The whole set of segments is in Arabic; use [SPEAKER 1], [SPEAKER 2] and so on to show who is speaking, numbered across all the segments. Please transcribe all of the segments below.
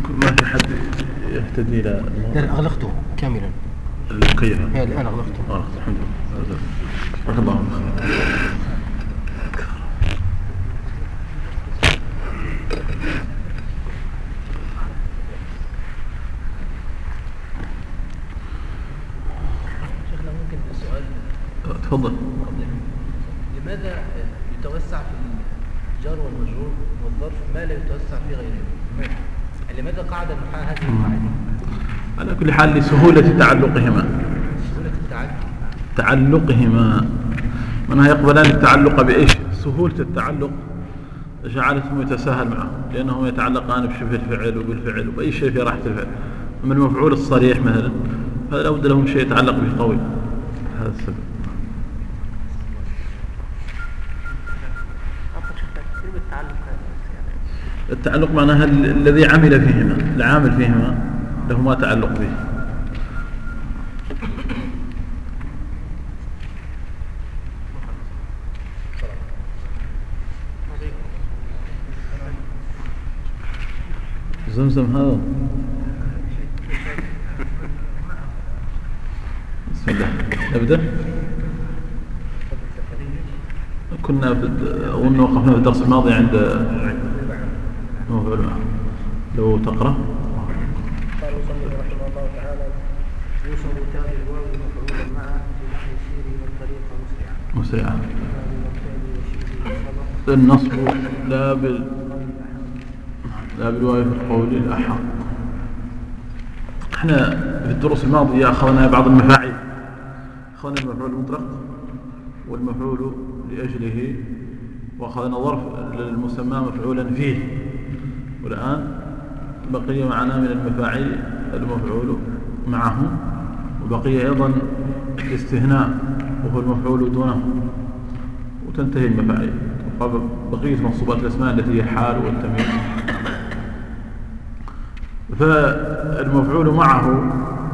[SPEAKER 1] ما في حد يهتدي إلى
[SPEAKER 2] لا أغلقته كاملا
[SPEAKER 1] الكيف.
[SPEAKER 2] الآن أغلقته.
[SPEAKER 1] الحمد لله. بارك الله فيك.
[SPEAKER 3] شيخنا ممكن السؤال؟
[SPEAKER 1] تفضل.
[SPEAKER 3] لماذا يتوسع في الجار والمجرور والظرف ما لا يتوسع في غيره؟ لماذا قاعد النحاة هذه القاعدة؟
[SPEAKER 1] على كل حال لسهولة تعلقهما.
[SPEAKER 3] سهولة
[SPEAKER 1] تعلقهما منها يقبلان التعلق بإيش؟ سهولة التعلق جعلتهم يتساهل معه لأنهم يتعلقان بشبه الفعل وبالفعل وبأي شيء في راحة الفعل. أما المفعول الصريح مثلا فلا بد لهم شيء يتعلق به قوي. هذا السبب. التعلق معناها الذي عمل فيهما، العامل فيهما له ما تعلق به. زمزم هذا. بسم الله نبدأ. كنا وقفنا في الدرس الماضي عند مفعول معه. لو تقرأ.
[SPEAKER 4] قال المصنف رحمه الله تعالى: يوصف تاء الواو مفعولا معه في نحو السير والطريق مسرعا.
[SPEAKER 1] النصب لا بالواو في القول الأحق. احنا في الدروس الماضية أخذنا بعض المفاعيل. أخذنا المفعول المطلق والمفعول لأجله، وأخذنا ظرف للمسمى مفعولا فيه. والآن بقي معنا من المفاعيل المفعول معه، وبقي أيضا الاستثناء وهو المفعول دونه، وتنتهي المفاعيل. بقية منصوبات الأسماء التي هي الحال والتمييز. فالمفعول معه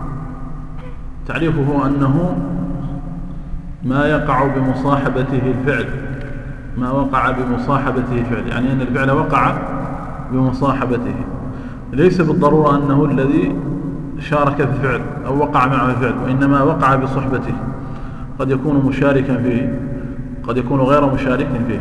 [SPEAKER 1] تعريفه أنه ما يقع بمصاحبته الفعل، ما وقع بمصاحبته الفعل، يعني أن الفعل وقع بمصاحبته، ليس بالضرورة أنه الذي شارك في الفعل أو وقع معه الفعل، وإنما وقع بصحبته. قد يكون مشاركا فيه، قد يكون غير مشارك فيه.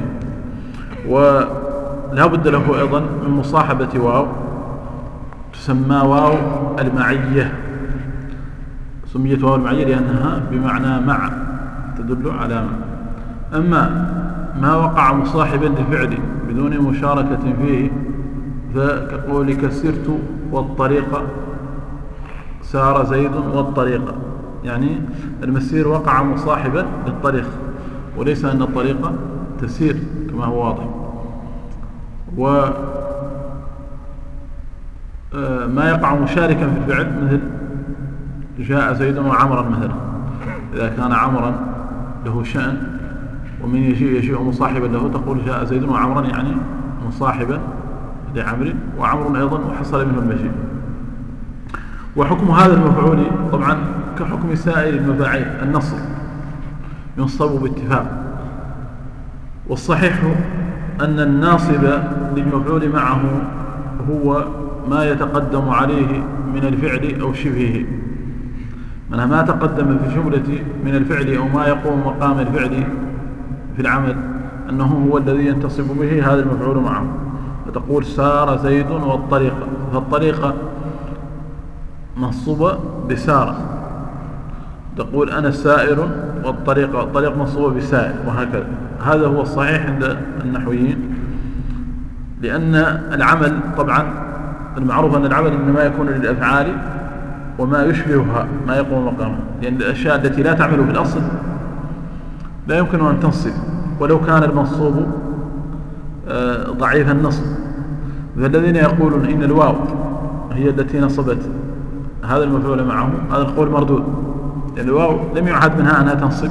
[SPEAKER 1] ولا بد له أيضا من مصاحبة واو تسمى واو المعية. سميت واو المعية لأنها بمعنى مع، تدل على مع. أما ما وقع مصاحبا للفعل بدون مشاركة فيه فكقولك سرت والطريق، سار زيد والطريق، يعني المسير وقع مصاحبا للطريق، وليس أن الطريق تسير كما هو واضح. وما يقع مشاركا في الفعل مثل جاء زيد وعمرا مثلا. إذا كان عمرا له شأن ومن يجيء مصاحبا له تقول جاء زيد وعمرا، يعني مصاحبا لعمر، وعمر أيضا وحصل منه المجيء. وحكم هذا المفعول طبعا كحكم سائر المفاعيل، النصب ينصب باتفاق. والصحيح أن الناصب للمفعول معه هو ما يتقدم عليه من الفعل أو شبهه، منها ما تقدم في الجملة من الفعل أو ما يقوم مقام الفعل في العمل أنه هو الذي ينتصب به هذا المفعول معه. فتقول سار زيد والطريق، فالطريق منصوبة بسار. تقول أنا سائر والطريق منصوبة بسائر، وهكذا. هذا هو الصحيح عند النحويين، لأن العمل طبعا المعروف أن العمل إنما يكون للأفعال وما يشبهها ما يقوم مقامها، لأن الأشياء التي لا تعمل في الأصل لا يمكن أن تنصب ولو كان المنصوب ضعيف النصب. فالذين يقولون إن الواو هي التي نصبت هذا المفعول معه، هذا القول مردود، لأن الواو لم يعهد منها أنها تنصب،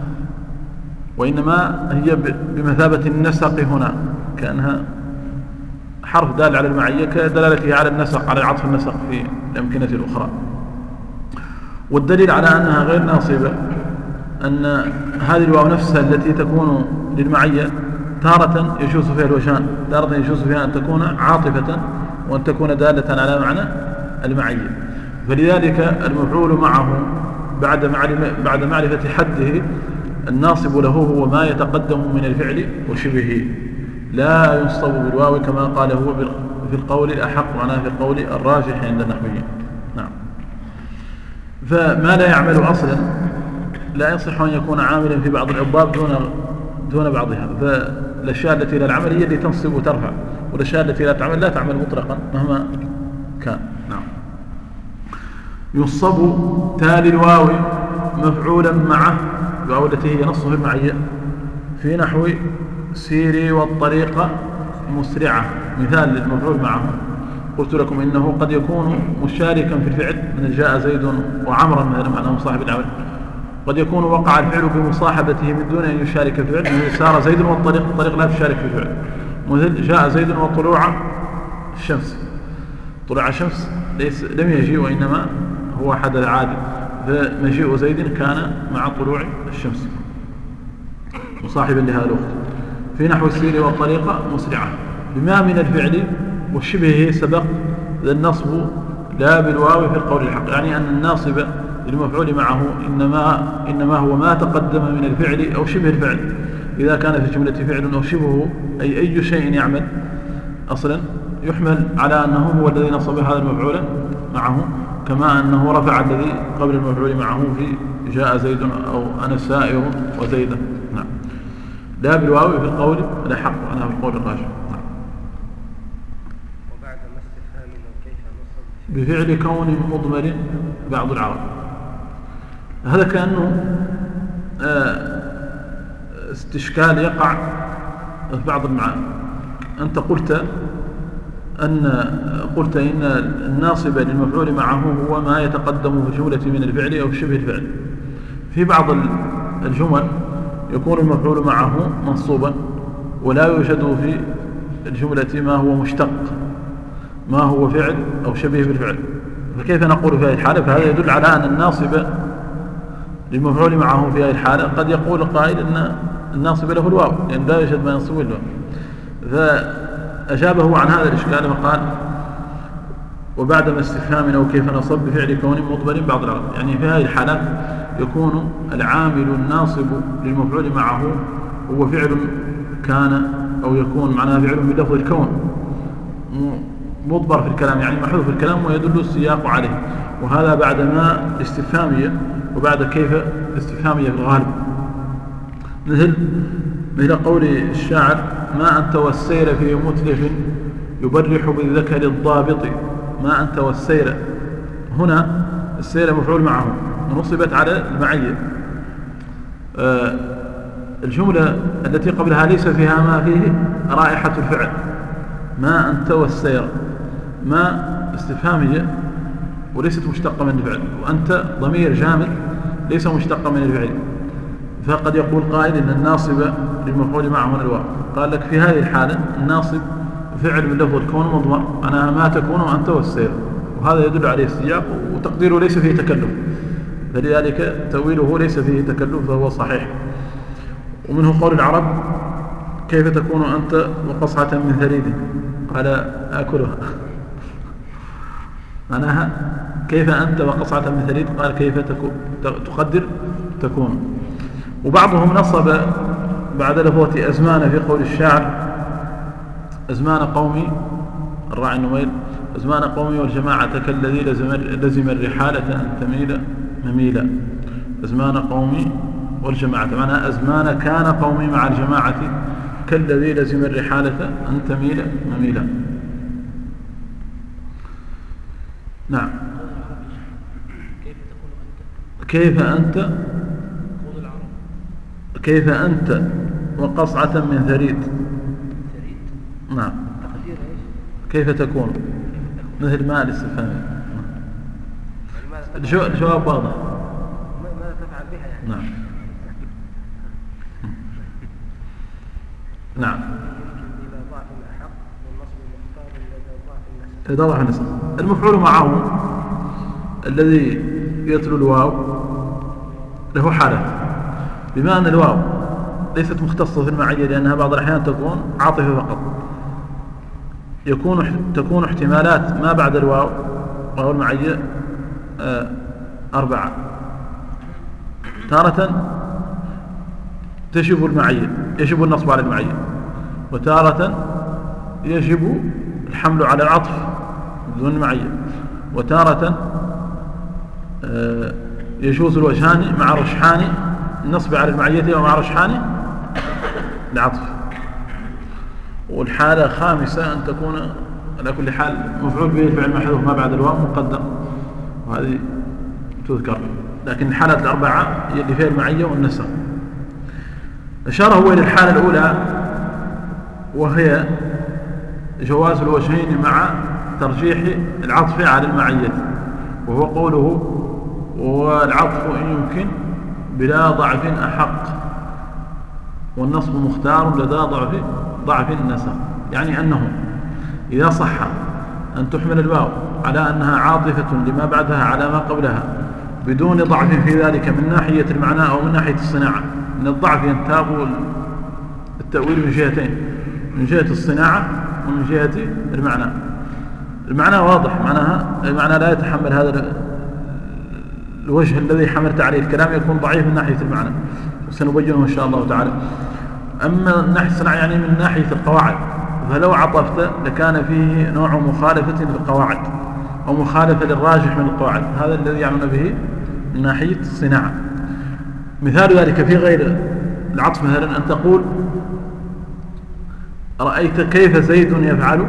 [SPEAKER 1] وإنما هي بمثابة النسق هنا، كأنها حرف دال على المعية كدلالته على النسق، على عطف النسق في الأمكنة الأخرى. والدليل على أنها غير ناصبة أن هذه الواو نفسها التي تكون للمعية تارة يجوز فيها الوجهان، تارة يجوز فيها أن تكون عاطفة، وأن تكون دالة على معنى المعية. فلذلك المفعول معه بعد معرفة حده الناصب له هو ما يتقدم من الفعل وشبهه، لا ينصب بالواو كما قال هو في القول الأحق، معناه في القول الراجح عند النحويين. نعم. فما لا يعمل أصلا لا يصح أن يكون عاملا في بعض الأبواب دون بعضها. فالأشياء التي لا العمل هي اللي تنصب وترفع، والأشياء التي لا تعمل لا تعمل مطلقا مهما كان. نعم. ينصب تالي الواو مفعولا معه، الواو التي هي نصه المعية، في نحو سيري والطريقة مسرعة. مثال للمفعول معه قلت لكم إنه قد يكون مشاركا في الفعل، من جاء زيد وعمرا مثلا معناه مصاحب العمل، قد يكون وقع الفعل بمصاحبته من دون أن يشارك في الفعل، مثل سار زيد والطريق، الطريق لا تشارك في الفعل. مثل جاء زيد وطلوع الشمس، طلوع الشمس لم يجي وإنما هو حدث عادي، فمجيء زيد كان مع طلوع الشمس مصاحبا لهذا الوقت. في نحو السير والطريقة مسرعة، بما من الفعل والشبه سبق ذا النصب لا بالواو في القول الحق، يعني أن الناصب للمفعول معه إنما هو ما تقدم من الفعل أو شبه الفعل. إذا كان في الجملة فعل أو شبهه أي شيء يعمل أصلا يحمل على أنه هو الذي نصب هذا المفعول معه، كما أنه رفع الذي قبل المفعول معه في جاء زيد أو أنا سائر وزيدا. نعم. لا بالواو في القول الأحق، أنا في القول الراجح. نعم.
[SPEAKER 4] وبعد ما استفهام كيف نصب
[SPEAKER 1] بفعل كون مضمر بعض العرب. هذا كأنه استشكال يقع في بعض المعاني. أنت قلت إن الناصب للمفعول معه هو ما يتقدم في الجملة من الفعل أو شبه الفعل. في بعض الجمل يكون المفعول معه منصوبا ولا يوجد في الجملة ما هو مشتق، ما هو فعل أو شبيه بالفعل، فكيف نقول في هذه الحالة؟ فهذا يدل على أن الناصب للمفعول معه في هذه الحالة قد يقول القائل أن الناصب له الواو، لأن لا يوجد ما ينصب الواو. فأجابه عن هذا الإشكال وقال وبعد ما استفهام أو كيف نصب بفعل كون مضمر بعض العرب، يعني في هذه الحالات يكون العامل الناصب للمفعول معه هو فعل كان أو يكون معناه فعل بلفظ الكون مضمر في الكلام، يعني محذوف في الكلام ويدل السياق عليه، وهذا بعد ما استفهامية وبعد كيف استفهامية في الغالب. مثل قول الشاعر ما أنت والسير في متلف يبرح بالذكر الضابط. ما أنت والسير، هنا السير مفعول معه ونصبت على المعية. الجملة التي قبلها ليس فيها ما فيه رائحة الفعل، ما أنت والسير، ما استفهامية وليست مشتقة من الفعل، وأنت ضمير جامد ليس مشتقة من الفعل. فقد يقول قائل إن الناصب للمفعول معه من الواو، قال لك في هذه الحالة الناصب فعل من لفظ الكون مضمر، معناها ما تكون وأنت والسير، وهذا يدل عليه السياق وتقديره ليس فيه تكلف، فلذلك تأويله ليس فيه تكلف فهو صحيح. ومنه قول العرب كيف تكون أنت وقصعة من ثريد، قال أكلها، معناها كيف أنت وقصعة من ثريد، قال كيف تقدر تكون. وبعضهم نصب بعد لفظة أزمان في قول الشاعر أزمان قومي الراعي النميل، أزمان قومي والجماعة كالذي لزم الرحالة أن تميل مميلا. أزمان قومي والجماعة معناها أزمان كان قومي مع الجماعة كالذي لزم الرحالة أن تميل مميلا. نعم. كيف أنت وقصعة من ثريد. نعم. كيف تكون مثل ما الاستفهام. الجواب واضح.
[SPEAKER 4] ماذا تفعل بها يعني؟
[SPEAKER 1] نعم. نعم.
[SPEAKER 4] إذا ضعف الأحق والنصب المختار إذا ضعف النسب.
[SPEAKER 1] إذا ضعف النسب المفعول معه الذي يتلو الواو له حالة، بما أن الواو ليست مختصة في المعية لأنها بعض الأحيان تكون عاطفة فقط، تكون احتمالات ما بعد الواو وهو المعية 4. تارة تشب المعية، يشب النصب على المعية، وتارة يجب الحمل على العطف بدون المعية، وتارة يجوز الوجهان مع رجحان النصب على المعية ومع رجحان العطف. والحالة الخامسة أن تكون على كل حال مفعول به الفعل محذوف ما بعد الواو مقدر، وهذه تذكر. لكن الحالات الأربعة هي اللي فيها المعية والنسق. أشار هو إلى الحالة الأولى وهي جواز الوجهين مع ترجيح العطف على المعية، وهو قوله والعطف إن يمكن بلا ضعف أحق، والنصب مختار لدى ضعف النسق. يعني أنه إذا صح أن تحمل الواو على أنها عاطفة لما بعدها على ما قبلها بدون ضعف في ذلك من ناحية المعنى أو من ناحية الصناعة. من الضعف ينتاب التأويل من جهتين، من جهة الصناعة ومن جهة المعنى. المعنى واضح، معناها المعنى لا يتحمل هذا الوجه الذي حملت عليه الكلام، يكون ضعيف من ناحية المعنى، سنبينه إن شاء الله تعالى. أما من ناحية الصناعة يعني من ناحية القواعد، فلو عطفت لكان فيه نوع مخالفة للقواعد أو مخالفة للراجح من القواعد، هذا الذي يعنون به من ناحية الصناعة. مثال ذلك في غير العطف مثلا أن تقول رأيت كيف زيد يفعل،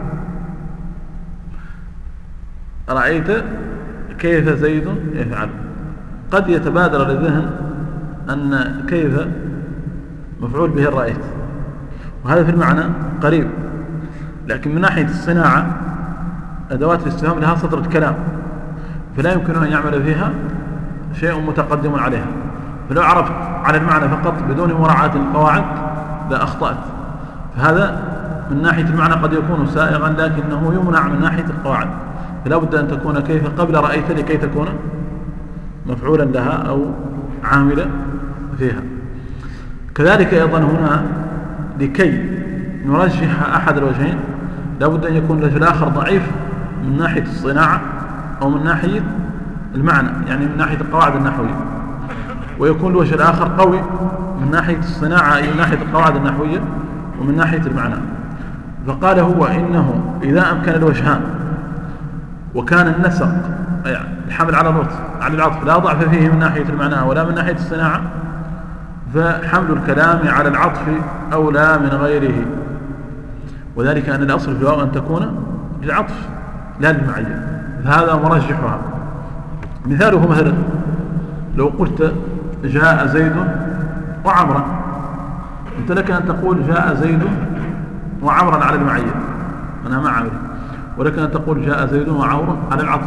[SPEAKER 1] رأيت كيف زيد يفعل. قد يتبادر للذهن أن كيف مفعول به رأيت، وهذا في المعنى قريب، لكن من ناحية الصناعة أدوات الاستفهام لها صدر الكلام، فلا يمكن أن يعمل فيها شيء متقدم عليها. فلو عرفت على المعنى فقط بدون مراعاة القواعد لأخطأت. فهذا من ناحية المعنى قد يكون سائغا، لكنه يمنع من ناحية القواعد، فلا بد أن تكون كيف قبل رأيت لكي تكون مفعولا لها أو عاملا فيها. كذلك أيضا هنا لكي نرجح أحد الوجهين لا بد أن يكون الوجه الآخر ضعيف من ناحية الصناعة أو من ناحية المعنى، يعني من ناحية القواعد النحوية، ويكون الوجه الآخر قوي من ناحية الصناعة أي من ناحية القواعد النحوية ومن ناحية المعنى. فقال هو إنه إذا أمكن الوجهان وكان النسق يعني الحمل على العطف لا ضعف فيه من ناحية المعنى ولا من ناحية الصناعة، فحمل الكلام على العطف أولى من غيره، وذلك أن الأصل في الواو أن تكون للعطف لا للمعية، فهذا مرجحها. مثاله مثلا لو قلت جاء زيد وعمرا، أنت لك أن تقول جاء زيد وعمرا على المعية أنا ما عمري، ولك أن تقول جاء زيد وعمر على العطف،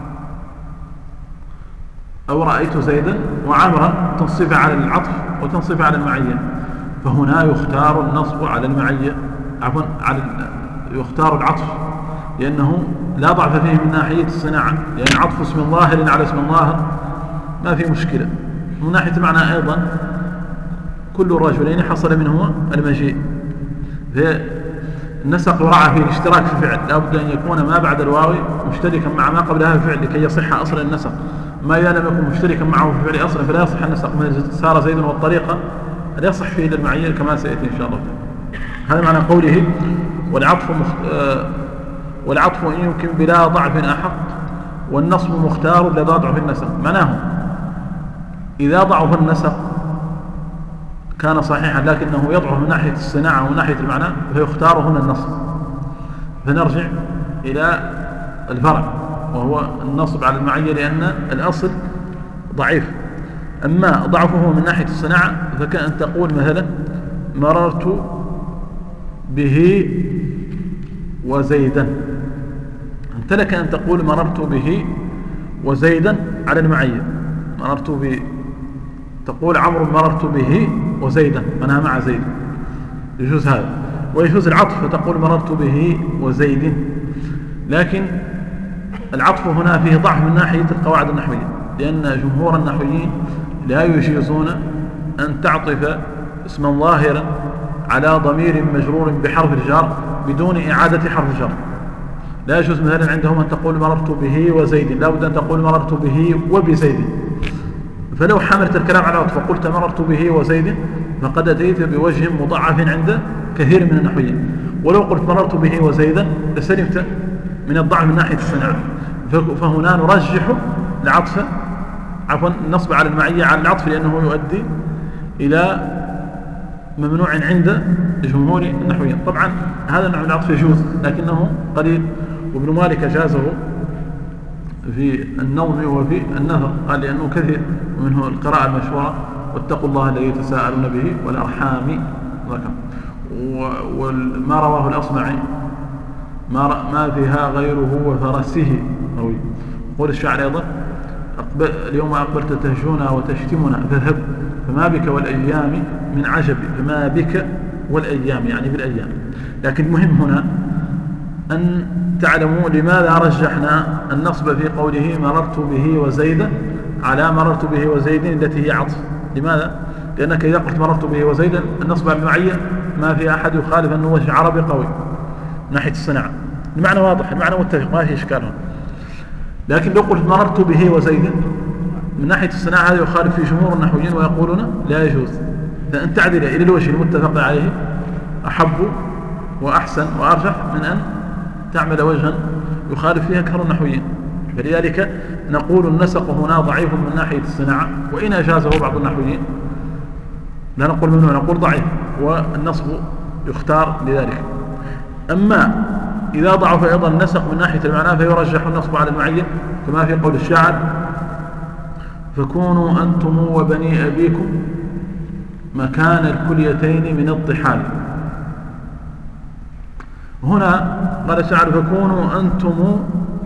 [SPEAKER 1] أو رأيت زيدا وعمرا تنصب على العطف وتنصب على المعية. فهنا يختار النصب على المعية، عفوا يختار العطف، لأنه لا ضعف فيه من ناحية الصناعة، لأن عطف اسم ظاهر على اسم ظاهر ما في مشكلة. من ناحية المعنى أيضا كل الرجلين حصل منهما المجيء، النسق يراعى فيه الاشتراك في الفعل، لا بد أن يكون ما بعد الواو مشتركا مع ما قبلها الفعل لكي يصح أصل النسق. ما إذا لم يكن مشتركا معه في الفعل أصلا فلا يصح النسق. من سار زيد والطريقة لا يصح فيه إلا المعية كما سيأتي إن شاء الله. هذا معنى قوله والعطف إن يمكن بلا ضعف أحق، والنصب مختار لدى ضعف النسق. معناه إذا ضعف النسق كان صحيحا لكنه يضعف من ناحية الصناعة ومن ناحية المعنى، فيختار هنا النصب. فنرجع إلى الفرع وهو النصب على المعية، لأن الأصل ضعيف. أما ضعفه من ناحية الصناعة فكأن تقول مثلا مررت به وزيدا، أنت لك أن تقول مررت به وزيدا على المعية. مررت به تقول عمرو مررت به وزيدا أنا مع زيد، يجوز هذا. ويجوز العطف فتقول مررت به وزيد، لكن العطف هنا فيه ضعف من ناحية القواعد النحوية، لأن جمهور النحويين لا يجيزون أن تعطف اسما ظاهرا على ضمير مجرور بحرف الجر بدون إعادة حرف الجر. لا يجوز مثلا عندهم أن تقول مررت به وزيد، لا بد أن تقول مررت به وبزيد. فلو حملت الكلام على العطف وقلت مررت به وزيد فقد أتيت بوجه مضاعف عند كثير من النحويين. ولو قلت مررت به وزيدا لسلمت من الضعف من ناحية الصناعة. فهنا نرجح العطف النصب على المعية على العطف لأنه يؤدي إلى ممنوع عند جمهور النحويين. طبعا هذا النوع من العطف يجوز لكنه قليل، وابن مالك جازه في النوم وفي النثر، قال لأنه كثير، ومنه القراءة المشهورة واتقوا الله الذي تساءلون به والأرحام ذكر. وما رواه الأصمعي ما فيها غيره وفرسه روي. قول الشاعر أيضا اليوم أقبلت تهجونا وتشتمنا فاذهب فما بك والأيام من عجب، فما بك والأيام يعني بالأيام. لكن المهم هنا أن تعلموا لماذا رجحنا النصب في قوله مررت به وزيدا على مررت به وزيد التي هي عطف. لماذا؟ لأنك إذا قلت مررت به وزيدا النصب على المعية ما في أحد يخالف أنه وجه عربي قوي من ناحية الصناعة. المعنى واضح، المعنى متفق، ما في إشكال هنا. لكن لو قلت مررت به وزيدا من ناحية الصناعة هذا يخالف في جمهور النحويين ويقولون لا يجوز. فأن تعدل إلى الوجه المتفق عليه أحب وأحسن وأرجح من أن تعمل وجها يخالف فيها أكثر النحويين. فلذلك نقول النسق هنا ضعيف من ناحية الصناعة، وإن أجازه بعض النحويين لا نقول ممنوع، نقول ضعيف، والنصب يختار لذلك. أما إذا ضعف أيضا النسق من ناحية المعنى فيرجح النصب على المعين كما في قول الشاعر فكونوا أنتم وبني أبيكم مكان الكليتين من الضحال. هنا قال الشاعر فكونوا أنتم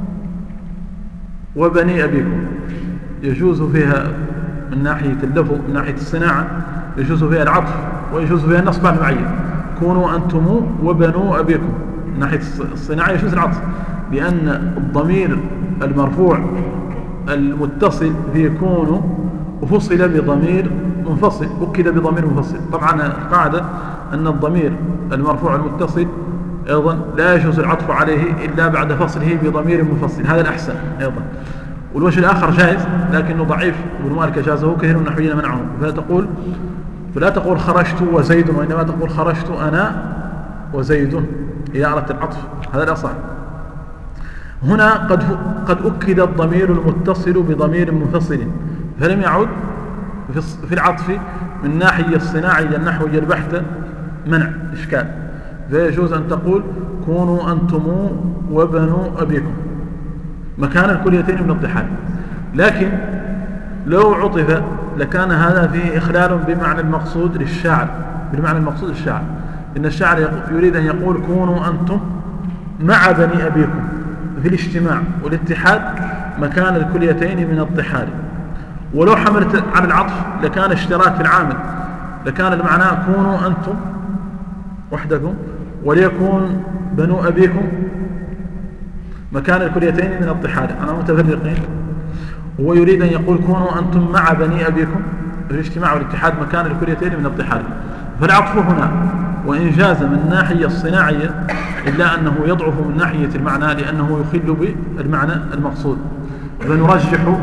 [SPEAKER 1] وبني أبيكم، يجوز فيها من ناحية اللفظ من ناحية الصناعة يجوز فيها العطف ويجوز فيها النصب على المعين. كونوا أنتم وبنو أبيكم من ناحية الصناعة يجوز العطف، لأن الضمير المرفوع المتصل في كونوا وفصل بضمير منفصل، أكد بضمير منفصل. طبعا القاعدة أن الضمير المرفوع المتصل أيضا لا يجوز العطف عليه إلا بعد فصله بضمير منفصل، هذا الأحسن أيضا. والوجه الآخر جائز لكنه ضعيف، ابن مالك جازه كثير من النحويين منعه. فلا تقول خرجت وزيد، وإنما تقول خرجت أنا وزيد إذا أردت العطف، هذا الأصح. هنا قد أكد الضمير المتصل بضمير منفصل فلم يعد في العطف من ناحية الصناعية النحوية البحتة منع إشكال، فيجوز أن تقول كونوا أنتم وبنو أبيكم مكان الكليتين من الضحال. لكن لو عطف لكان هذا فيه إخلال بمعنى المقصود للشاعر، بالمعنى المقصود للشاعر، إن الشاعر يريد أن يقول كونوا أنتم مع بني أبيكم في الاجتماع والاتحاد مكان الكليتين من الضحال. ولو حملت على العطف لكان اشتراك في العامل، لكان المعنى كونوا أنتم وحدكم وليكون بنو أبيكم مكان الكليتين من الضحال، أنا متفرقين. هو يريد أن يقول كونوا أنتم مع بني أبيكم في الاجتماع والاتحاد مكان الكليتين من الضحال. فالعطف هنا وإن جاز من ناحية الصناعية إلا أنه يضعف من ناحية المعنى لأنه يخل بالمعنى المقصود. فنرجح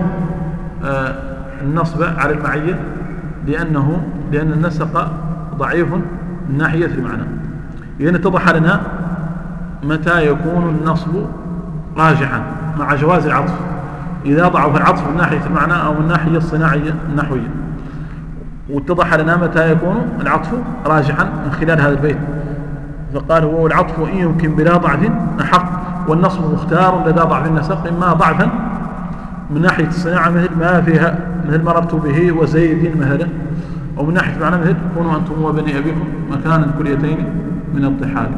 [SPEAKER 1] النصب على المعية لأن النسق ضعيف من ناحية المعنى. إذن اتضح لنا متى يكون النصب راجحا مع جواز العطف، إذا ضعف العطف من ناحية المعنى أو من ناحية الصناعية النحوية. واتضح لنا متى يكون العطف راجحا من خلال هذا البيت. فقال هو العطف إن يمكن بلا ضعف أحق، والنصب مختار لدى ضعف النسق، إما ضعفا من ناحية الصناعة مثل ما فيها مثل مررت به وزيد مثلا، أو من ناحية المعنى مثل كونوا أنتم وبني أبيكم مكان الكليتين من الضحال.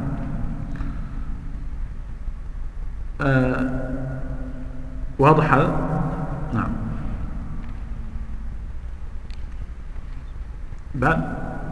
[SPEAKER 1] واضح هذا؟ نعم. بعد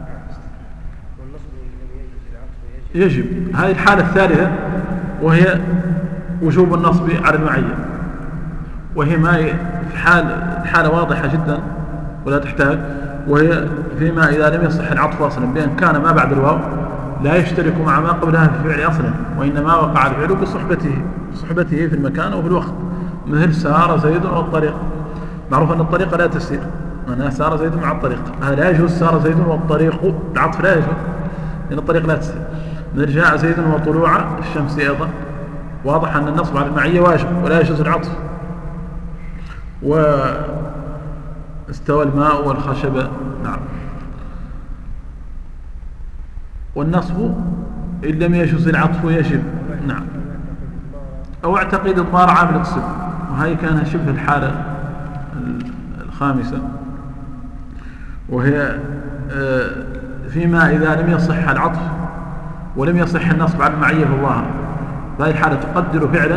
[SPEAKER 1] يجب هذه الحالة الثالثة وهي وجوب النصب على المعية، وهي ما في الحالة واضحة جدا ولا تحتاج، وهي فيما إذا لم يصح العطف أصلا، بأن كان ما بعد الواو لا يشترك مع ما قبلها في الفعل أصلا، وإنما وقع الفعل بصحبته في المكان أو في الوقت، مثل سار زيد والطريق. معروف أن الطريق لا تسير، أنها سار زيد مع الطريق، هذا لا يجوز. سار زيد والطريق العطف لا يجوز لأن الطريق لا تسير. مثل جاء زيد وطلوع الشمس أيضا، واضح أن النصب على المعية واجب ولا يجوز العطف. واستوى الماء والخشب، نعم. والنصب إن لم يجوز العطف يجب، نعم. أو اعتقد الضار عامل الصب، وهي كان شبه الحالة الخامسة، وهي فيما إذا لم يصح العطف ولم يصح النصب على المعية في الظاهر، فهذه الحالة تقدر فعلا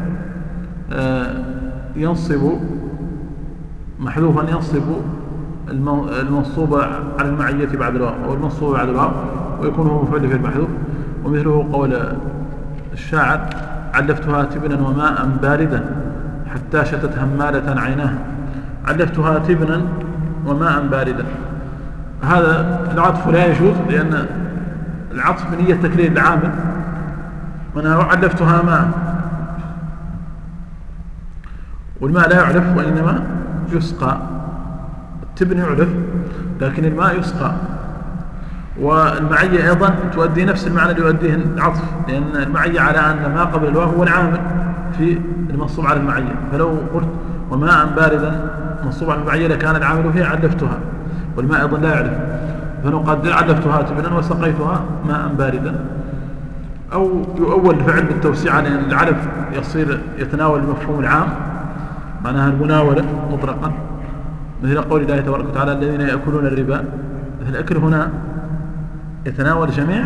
[SPEAKER 1] ينصب محذوفا، ينصب المنصوب على المعية بعد الواو أو المنصوب بعد الواو، ويكون هو مفعول في المحذوف. ومثله قول الشاعر: علفتها تبنا وماء باردا حتى شتت همالة عيناها. علفتها تبنا وماء باردا، هذا العطف لا يجوز، لأن العطف بنية تكرير العامل، وأنا علفتها ماء، والماء لا يعلف وإنما يسقى. التبن يعلف لكن الماء يسقى. والمعية أيضا تؤدي نفس المعنى اللي يؤديه العطف، لأن المعية على أن ما قبل الواو هو العامل في المنصوب على المعية. فلو قلت وماء باردا منصوب على المعية لكان العامل فيها علفتها، والماء أيضا لا يعلف، فنقدر علفتها تبنا وسقيتها ماء باردا. أو يؤول الفعل بالتوسعة، لأن العلف يصير يتناول المفهوم العام، معناها المناولة مطلقا، مثل قول الله تبارك وتعالى: الذين يأكلون الربا. مثل الأكل هنا يتناول جميع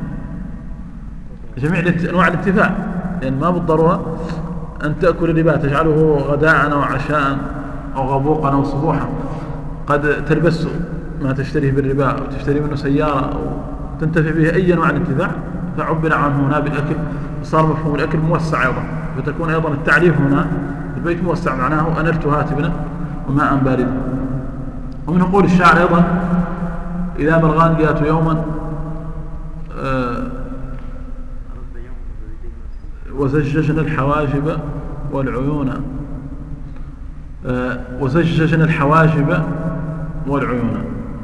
[SPEAKER 1] أنواع الانتفاع، لأن ما بالضرورة أن تأكل الربا تجعله غداء أو عشاء أو غبوقا أو صبوحا، قد تلبس ما تشتريه بالربا أو تشتري منه سيارة أو تنتفع به أي نوع الانتفاع، فعبر عنه هنا بالأكل، وصار مفهوم الأكل موسع أيضا، فتكون أيضا التعريف هنا البيت موسع، معناه أنلت هاتبنا وماء بارد. ومن قول الشاعر أيضا: إذا مرغان جاءت يوما وزججنا الحواجب والعيون. وزججنا الحواجب والعيون،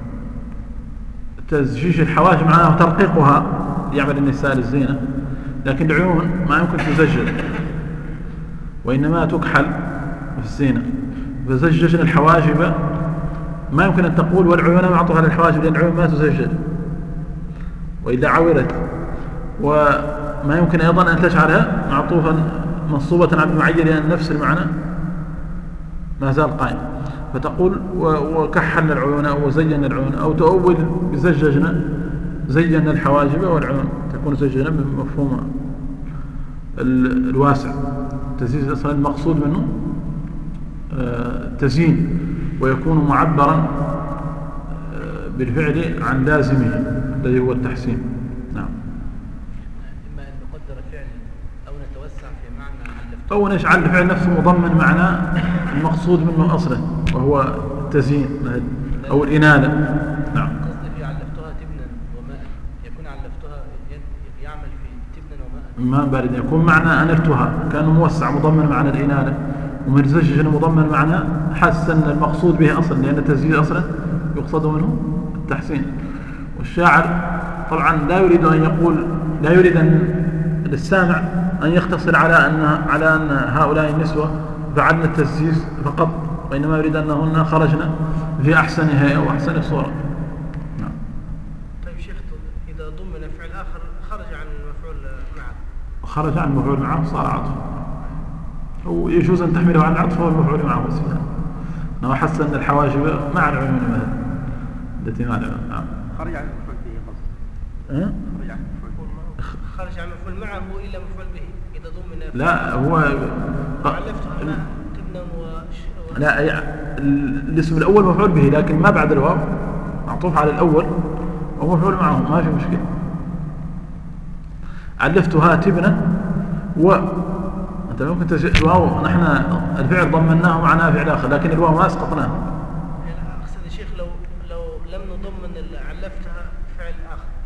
[SPEAKER 1] تزجيج الحواجب معناه ترقيقها، يعمل النساء للزينة، لكن العيون ما يمكن تزجج وإنما تكحل في الزينة. فزججنا الحواجب ما يمكن أن تقول والعيون معطوها للحواجب، لأن العيون ما تزجج وإلا عورت. وما يمكن أيضا أن تجعلها معطوفا منصوبة على المعية، لأن نفس المعنى ما زال قائم، فتقول وكحلنا العيون أو وزينا العيون، أو تؤول بزججنا زينا الحواجب والعيون، تكون زجنا بمفهوم الواسع. التزييز أصلا المقصود منه تزيين، ويكون معبرا بالفعل عن لازمه الذي هو التحسين. نعم.
[SPEAKER 3] إما أن نقدر فعل أو نتوسع في معنى علفت،
[SPEAKER 1] أو نجعل الفعل نفسه مضمن معنى المقصود منه أصلا وهو التزيين أو الإنالة. نعم.
[SPEAKER 3] قصدي في علفتها تبنا وماء، يكون علفتها يعمل في تبنا وماء،
[SPEAKER 1] ماء بارد، يكون معنى أنلتها كان موسع مضمن معنى الإنالة، ومرزجج مضمن معنى حسن المقصود به أصلا، لأن التزييز أصلا يقصد منه التحسين. والشاعر طبعا لا يريد أن يقول، لا يريد أن للسامع أن يختصر على أن هؤلاء النسوة فعلنا التزييز فقط، وإنما يريد أنهن خرجنا في أحسن هيئة وأحسن صورة. نعم.
[SPEAKER 4] طيب شيخ، إذا ضمن فعل آخر خرج عن المفعول معه،
[SPEAKER 1] خرج عن المفعول معه صار عطف، أو يجوز أن تحمله على العطف والمفعول معه وصفها، أنه حسن الحواجب مع العيون مثلا التي مع العيون. نعم.
[SPEAKER 5] خرج عن المفعول به قصد.
[SPEAKER 4] خرج عن المفعول معه إلا مفعول به إذا ضمن.
[SPEAKER 1] لا، هو
[SPEAKER 4] علفتها ماء تبنا
[SPEAKER 1] لا، الاسم الأول مفعول به، لكن ما بعد الواو معطوف على الأول ومفعول معه، ما في مشكلة. علفتها تبنا أنت ممكن الواو نحن الفعل ضمناه معناه فعل آخر، لكن الواو ما أسقطناه.
[SPEAKER 4] أقصد يا شيخ لو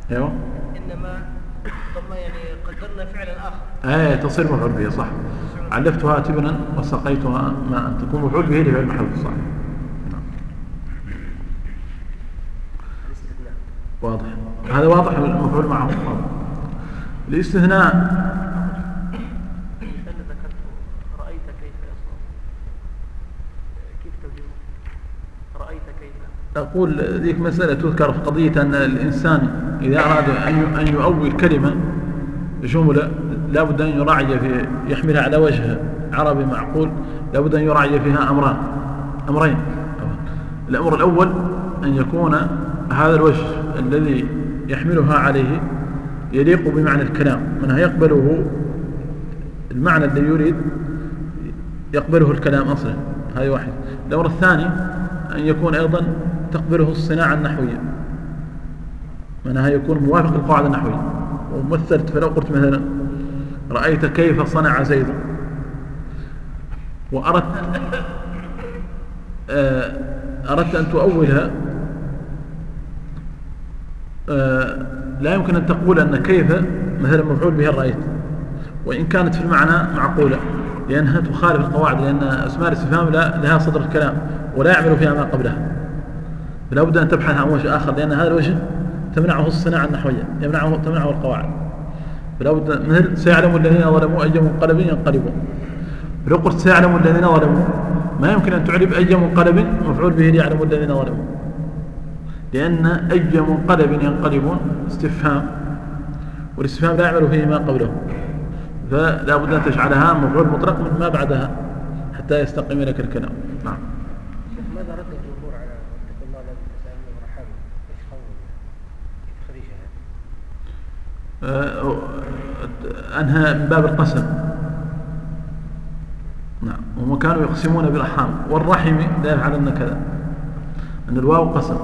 [SPEAKER 1] ايوه
[SPEAKER 3] إنما ثم يعني قدرنا فعلا آخر.
[SPEAKER 1] تصير مفعول به صح. علفتها تبنا وسقيتها ماء تكون مفعول به لفعل محل صح. واضح هذا واضح المفعول معه واضح. الاستثناء
[SPEAKER 4] أنا ذكرت رأيت كيف يصنع كيف تبدو رأيت كيف
[SPEAKER 1] أقول ذيك مسألة تذكر في قضية أن الإنسان إذا أراد أن يؤول كلمة جملة لابد أن يراعي في يحملها على وجه عربي معقول، لابد أن يراعي فيها أمرين. الأمر الأول أن يكون هذا الوجه الذي يحملها عليه يليق بمعنى الكلام، منها يقبله المعنى الذي يريد يقبله الكلام أصلا، هذا واحد. الأمر الثاني أن يكون أيضا تقبله الصناعة النحوية، منها يكون موافق للقواعد النحوية. ومثلت فلو قلت مثلا رأيت كيف صنع زيد، وأردت أن تؤولها، لا يمكن أن تقول أن كيف مثلا مفعول به رأيت وإن كانت في المعنى معقولة، لأنها تخالف القواعد، لأن أسماء الاستفهام لها صدر الكلام ولا يعمل فيها ما قبلها، فلا بد أن تبحث عن وجه آخر، لأن هذا الوجه تمنعه الصناعة النحوية، تمنعه القواعد. فلا بد مثل سيعلم الذين ظلموا أي منقلب ينقلبون. لو قلت سيعلم الذين ظلموا ما يمكن أن تعرب أي منقلب مفعول به ليعلم الذين ظلموا، لأن أي منقلب ينقلبون استفهام، والاستفهام لا يعمل فيه ما قبله، فلا بد أن تجعلها مفعول مطلق من ما بعدها حتى يستقيم لك الكلام. نعم.
[SPEAKER 4] ماذا رد الجمهور على اتقوا الله الذي تساءلون ورحمه؟ ايش قولوا؟ خريجها
[SPEAKER 1] أنها من باب القسم. نعم. وهم كانوا يقسمون بالأرحام، والرحم لا يفعلن كذا، أن الواو قسم.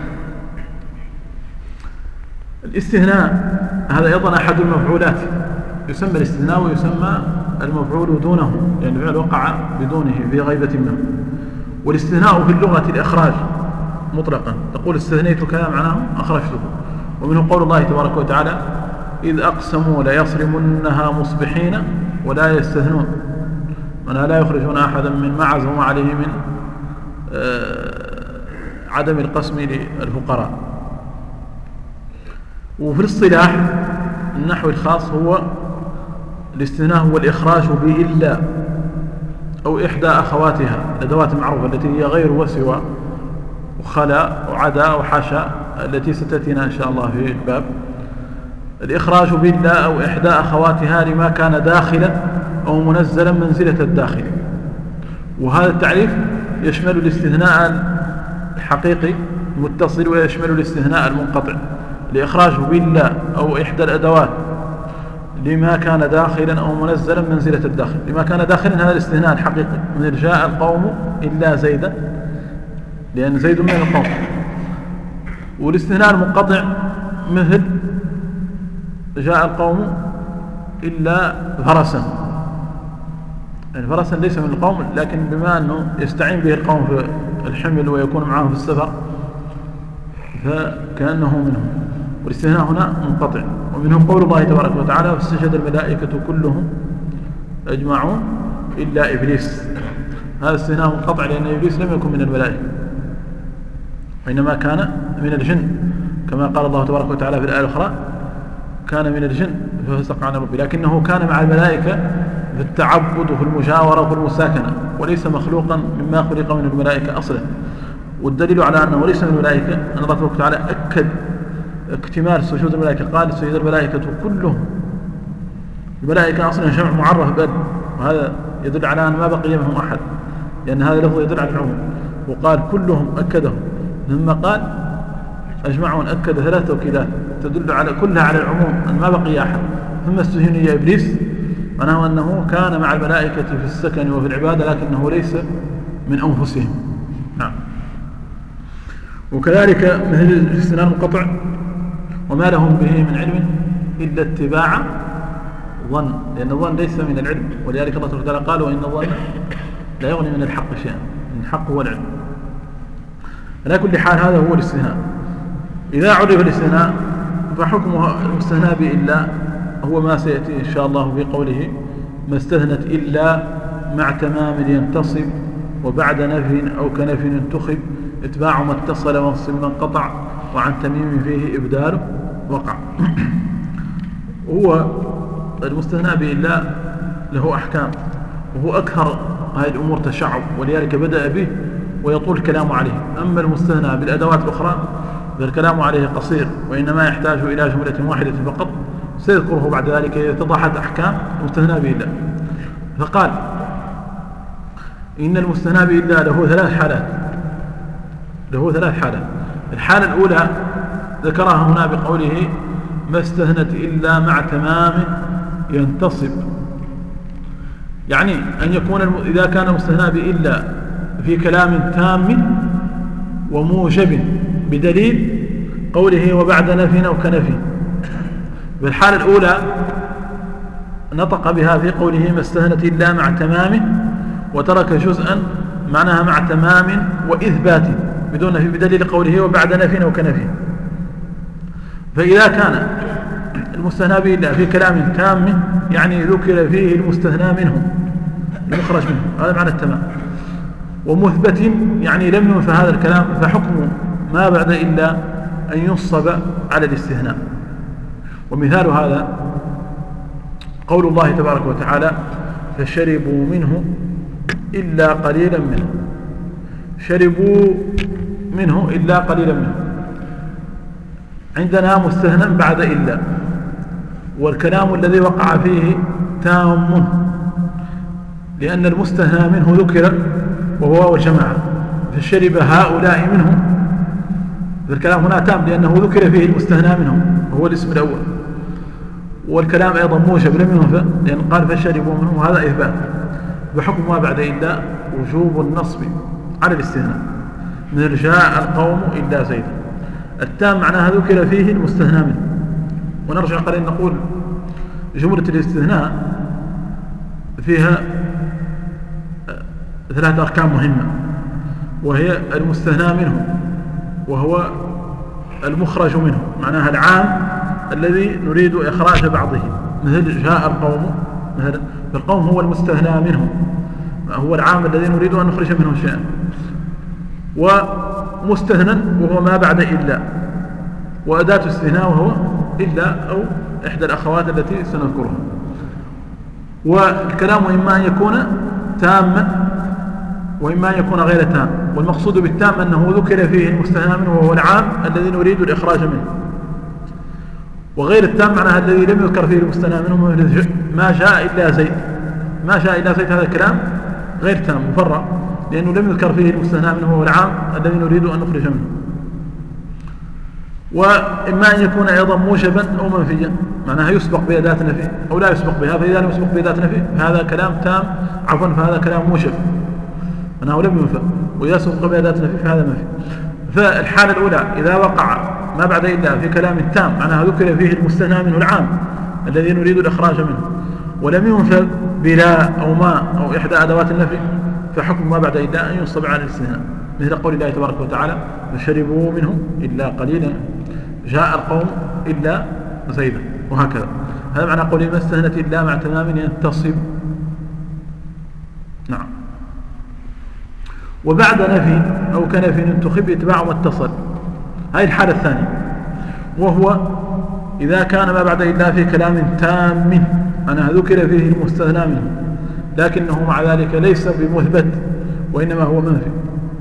[SPEAKER 1] الاستثناء هذا أيضا أحد المفعولات، يسمى الاستثناء ويسمى المفعول دونه، لأن الفعل وقع بدونه في غيبة منه. والاستثناء في اللغة الإخراج مطلقا، تقول استثنيت كذا معناه أخرجته. ومنه قول الله تبارك وتعالى إذ أقسموا ليصرمنها مصبحين ولا يستثنون، منها لا يخرجون أحدا من ما عزموا عليه من عدم القسم للفقراء. وفي الاصطلاح النحو الخاص هو الاستثناء هو الإخراج بإلا أو إحدى أخواتها، الأدوات المعروفة التي هي غير وسوى وخلا وعدا وحاشا التي ستأتينا إن شاء الله في الباب. الإخراج بإلا أو إحدى أخواتها لما كان داخلا أو منزلا منزلة الداخل. وهذا التعريف يشمل الاستثناء الحقيقي المتصل ويشمل الاستثناء المنقطع. الإخراج بإلا أو إحدى الأدوات لما كان داخلا أو منزلا منزلة الداخل. لما كان داخلا هذا الاستثناء الحقيقي، من جاء القوم إلا زيدا، لأن زيد من القوم. والاستثناء المنقطع مثل جاء القوم إلا فرسا، يعني فرسا ليس من القوم، لكن بما أنه يستعين به القوم في الحمل ويكون معهم في السفر فكأنه منهم. والاستثناء هنا منقطع. ومنهم قول الله تبارك وتعالى فسجد الملائكة كلهم أجمعون إلا إبليس. هذا استثناء منقطع لأن إبليس لم يكن من الملائكة وإنما كان من الجن، كما قال الله تبارك وتعالى في الآية الأخرى كان من الجن ففسق عن ربه، لكنه كان مع الملائكة في التعبد وفي المجاورة وفي المساكنة، وليس مخلوقا مما خلق من الملائكة أصلا. والدليل على أنه ليس من الملائكة أن الله تبارك وتعالى أكد اكتمال سجود الملائكة، قال سجد الملائكة كلهم. الملائكة أصلا جمع معرف بل، وهذا يدل على أن ما بقي منهم أحد، لأن هذا لفظ يدل على العموم. وقال كلهم أكدهم، ثم قال أجمعون أكد ثلاث توكيدات تدل على كلها على العموم أن ما بقي أحد. ثم استثني إبليس معناه أنه كان مع الملائكة في السكن وفي العبادة لكنه ليس من أنفسهم. نعم. وكذلك مثل الاستثناء المنقطع وما لهم به من علم إلا اتباع ظن، لأن الظن ليس من العلم، ولذلك الله تعالى قال وإن الظن لا يغني من الحق شيئا، من الحق هو العلم. على كل حال هذا هو الاستثناء. إذا عرف الاستثناء فحكم المستثنى به إلا هو ما سيأتي إن شاء الله في قوله ما استثنت إلا مع تمام ينتصب وبعد نفي أو كنفي انتخب اتباع ما اتصل وانصب من قطع وعن تميم فيه إبدال وقع. هو المستثنى به إلا له أحكام، وهو أكثر هذه الأمور تشعب، ولذلك بدأ به ويطول الكلام عليه. أما المستثنى بالأدوات الأخرى فالكلام عليه قصير، وإنما يحتاج إلى جملة واحدة فقط سيذكره بعد ذلك إذا اتضحت أحكام المستثنى به إلا. فقال إن المستثنى به إلا له ثلاث حالات. الحالة الأولى ذكرها هنا بقوله ما استثنت إلا مع تمام ينتصب، يعني أن يكون إذا كان المستثنى به إلا في كلام تام وموجب بدليل قوله وبعد نفي أو كنفي. بالحالة الأولى نطق بها في قوله ما استثنت إلا مع تمام وترك جزءا معناها مع تمام وإثبات بدون نفي بدليل قوله وبعد نفي أو كنفي. فإذا كان المستثنى به إلا في كلام تام يعني ذكر فيه المستثنى منه المخرج منه، هذا معنى التمام، ومثبت يعني لم ينفى هذا الكلام، فحكم ما بعد إلا أن ينصب على الاستثناء. ومثال هذا قول الله تبارك وتعالى فشربوا منه إلا قليلا منه. شربوا منه إلا قليلا منه، عندنا مستثنى بعد إلا، والكلام الذي وقع فيه تام لأن المستثنى منه ذكر وهو والجماعة، فشرب هؤلاء منه، فالكلام هنا تام لأنه ذكر فيه المستثنى منه وهو الاسم الأول، والكلام أيضا موجب لم ينفى لأن قال فشربوا منه، وهذا إثبات. بحكم ما بعد إلا وجوب النصب على الاستثناء، من جاء القوم إلا زيدا. التام معناها ذكر فيه المستثنى منه. ونرجع قليلا نقول جملة الاستثناء فيها ثلاثة أركان مهمة، وهي المستثنى منه وهو المخرج منه، معناها العام الذي نريد إخراج بعضه، مثل جاء القوم مثلا، فالقوم هو المستثنى منه، هو العام الذي نريد أن نخرج منه شيئا. ومستثنى وهو ما بعد إلا، وأداة استثناء وهو إلا أو إحدى الأخوات التي سنذكرها. والكلام إما أن يكون تاما وإما أن يكون غير تام، والمقصود بالتام أنه ذكر فيه المستثنى منه وهو العام الذي نريد الإخراج منه. وغير التام معناها الذي لم يذكر فيه المستثنى منه، ما جاء إلا زيد. ما جاء إلا زيد هذا الكلام غير تام مفرع، لأنه لم يذكر فيه المستثنى منه وهو العام الذي نريد أن نخرج منه. وإما أن يكون أيضا موجبا أو منفيا، معناها يسبق بأداة نفي أو لا يسبق بها، فإذا لم يسبق بأداة نفي فهذا كلام تام، عفوا فهذا كلام موجب أنه لم ينفى، وإذا سبق بأداة نفي فهذا منفي. فالحالة الأولى إذا وقع ما بعد إلا في كلام تام معناها ذكر فيه المستثنى منه العام الذي نريد الإخراج منه، ولم ينفى بلا أو ما أو إحدى أدوات النفي، فحكم ما بعد إلا أن ينصب على الاستثناء، مثل قول الله تبارك وتعالى فشربوا منه إلا قليلا، جاء القوم إلا زيدا، وهكذا. هذا معنى قوله ما استثنت إلا مع تمام ينتصب. نعم. وبعد نفي أو كنفي انتخب اتباع ما اتصل، هذه الحالة الثانية، وهو إذا كان ما بعد إلا في كلام تام أنا ذكر فيه المستثنى منه لكنه مع ذلك ليس بمثبت وإنما هو منفي.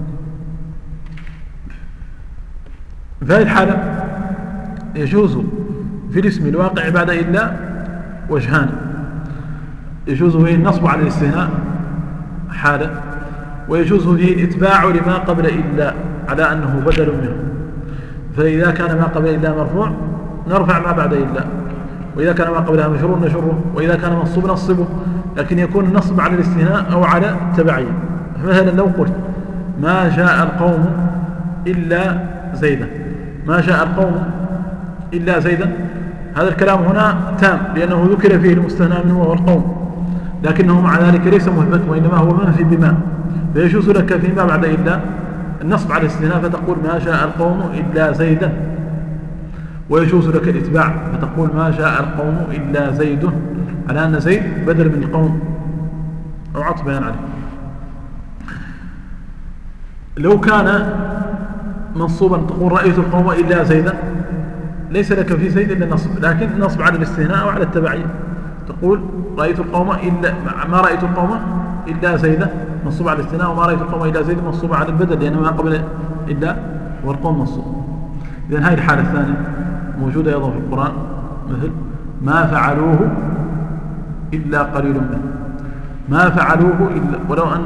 [SPEAKER 1] في هذه الحالة يجوز في الاسم الواقع بعد إلا وجهان، يجوز فيه النصب على الاستثناء حالة، ويجوز فيه الإتباع لما قبل إلا على أنه بدل منه. فإذا كان ما قبل إلا مرفوع نرفع ما بعد إلا، وإذا كان ما قبلها مجرور نجره، وإذا كان منصوب نصبه، لكن يكون النصب على الاستثناء أو على التبعية. مثلا لو قلت ما جاء القوم إلا زيدا، ما جاء القوم إلا زيدا، هذا الكلام هنا تام لأنه ذكر فيه المستثنى منه وهو القوم، لكنه مع ذلك ليس مثبت وإنما هو منفي بما، فيجوز لك فيما بعد إلا النصب على الاستثناء فتقول ما جاء القوم إلا زيدا. ويجوز لك الإتباع فتقول ما شاء القوم إلا زيد، على أن زيد بدل من القوم أو عطف بيان عليه. لو كان منصوبا تقول رأيت القوم إلا زيدا، ليس لك في زيد إلا النصب، لكن النصب على الاستثناء أو على التبعية. تقول رأيت القوم إلا ما رأيت القوم إلا زيدا منصوب على الاستثناء، وما رأيت القوم إلا زيد منصوب على البدل، لأن ما قبل إلا والقوم منصوب. إذن هذه الحالة الثانية موجودة أيضا في القرآن، مثل ما فعلوه إلا قليل منهم. ما فعلوه إلا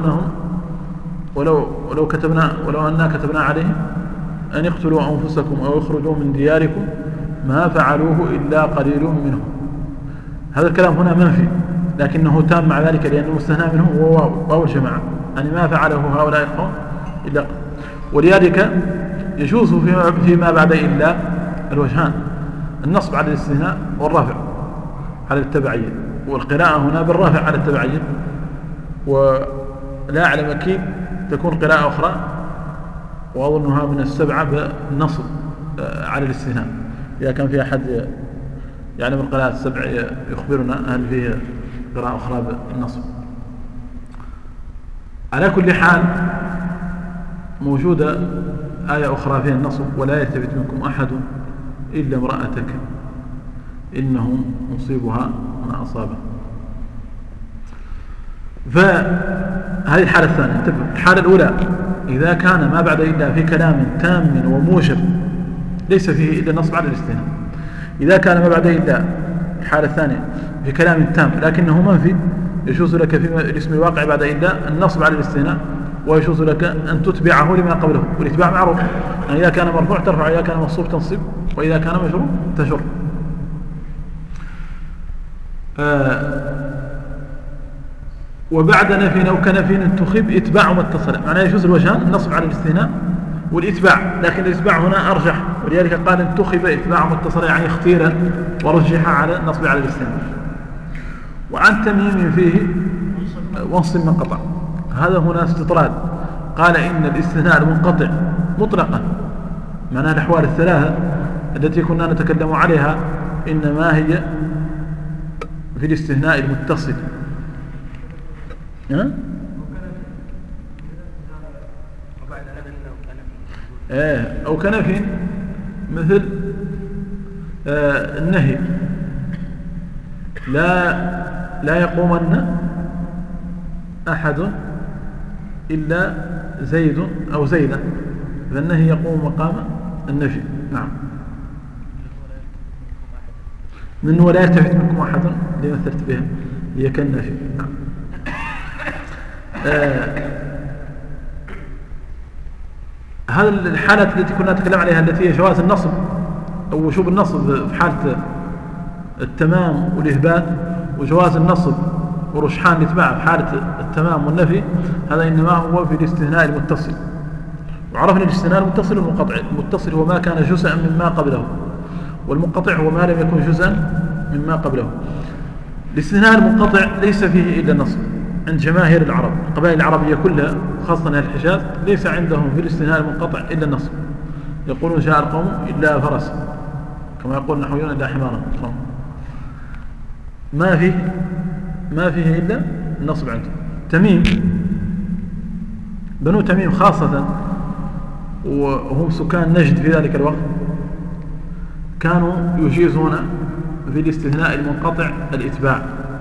[SPEAKER 1] ولو أننا كتبنا عليهم أن يقتلوا أنفسكم أو يخرجوا من دياركم ما فعلوه إلا قليل منهم. هذا الكلام هنا منفي لكنه تام مع ذلك، لأن المستثنى منه هو واو الجماعة، يعني ما فعله هؤلاء القوم إلا قليل. ولذلك يجوز فيما بعد إلا الوجهان، النصب على الاستثناء والرفع على التبعية، والقراءة هنا بالرفع على التبعية، ولا أعلم أكيد تكون قراءة أخرى وأظنها من السبعة بالنصب على الاستثناء. إذا كان في أحد يعني من القراءات السبع يخبرنا هل فيه قراءة أخرى بالنصب. على كل حال موجودة آية أخرى فيها النصب، ولا يلتفت منكم أحد إلا امرأتك إنه مصيبها ما أصابه. فهذه الحالة الثانية. الحالة الأولى إذا كان ما بعد إلا في كلام تام وموجب ليس فيه إلا النصب على الاستثناء. إذا كان ما بعد إلا الحالة الثانية في كلام تام لكنه منفي، يجوز لك في الاسم الواقع بعد إلا النصب على الاستثناء، ويجوز لك أن تتبعه لما قبله، والاتباع معروف، يعني إذا كان مرفوع ترفع، إذا كان منصوب تنصب، وإذا كان مجرور تجر. وبعد نفي أو كنفي تخب إتباع ما اتصل، معناه يجوز الوجهان النصب على الاستثناء والإتباع، لكن الإتباع هنا أرجح، ولذلك قال انتخب إتباع ما اتصل، يعني اختيرا ورجح على النصب على الاستثناء. وعن تمييم فيه وانصب من قطع، هذا هنا استطراد. قال إن الاستثناء المنقطع مطلقا، معناها الأحوال الثلاثة التي كنا نتكلم عليها إنما هي في الاستثناء المتصل. أو كنفي مثل النهي لا يقومن أحد إلا زيد أو زيدة، فالنهي يقوم مقام النفي. نعم. من ولا يلتفت منكم أحد اللي مثلت بها هي كالنفي. نعم. هذه الحالة التي كنا نتكلم عليها التي هي جواز النصب أو وجوب النصب في حالة التمام والإثبات، وجواز النصب ورجحان الإتباع في حالة التمام والنفي، هذا إنما هو في الاستثناء المتصل. وعرفنا الاستثناء المتصل والمنقطع. المتصل هو ما كان جزءا مما قبله، والمنقطع هو ما لم يكن جزءا مما قبله. الاستثناء المنقطع ليس فيه إلا النصب عند جماهير العرب، القبائل العربية كلها خاصة أهل الحجاز ليس عندهم في الاستثناء المنقطع إلا النصب. يقولون جاء القوم إلا فرس، كما يقول النحويون إلا حمارا. ما فيه إلا النصب عندهم. تميم، بنو تميم خاصة وهم سكان نجد في ذلك الوقت كانوا يجيزون في الاستثناء المنقطع الإتباع،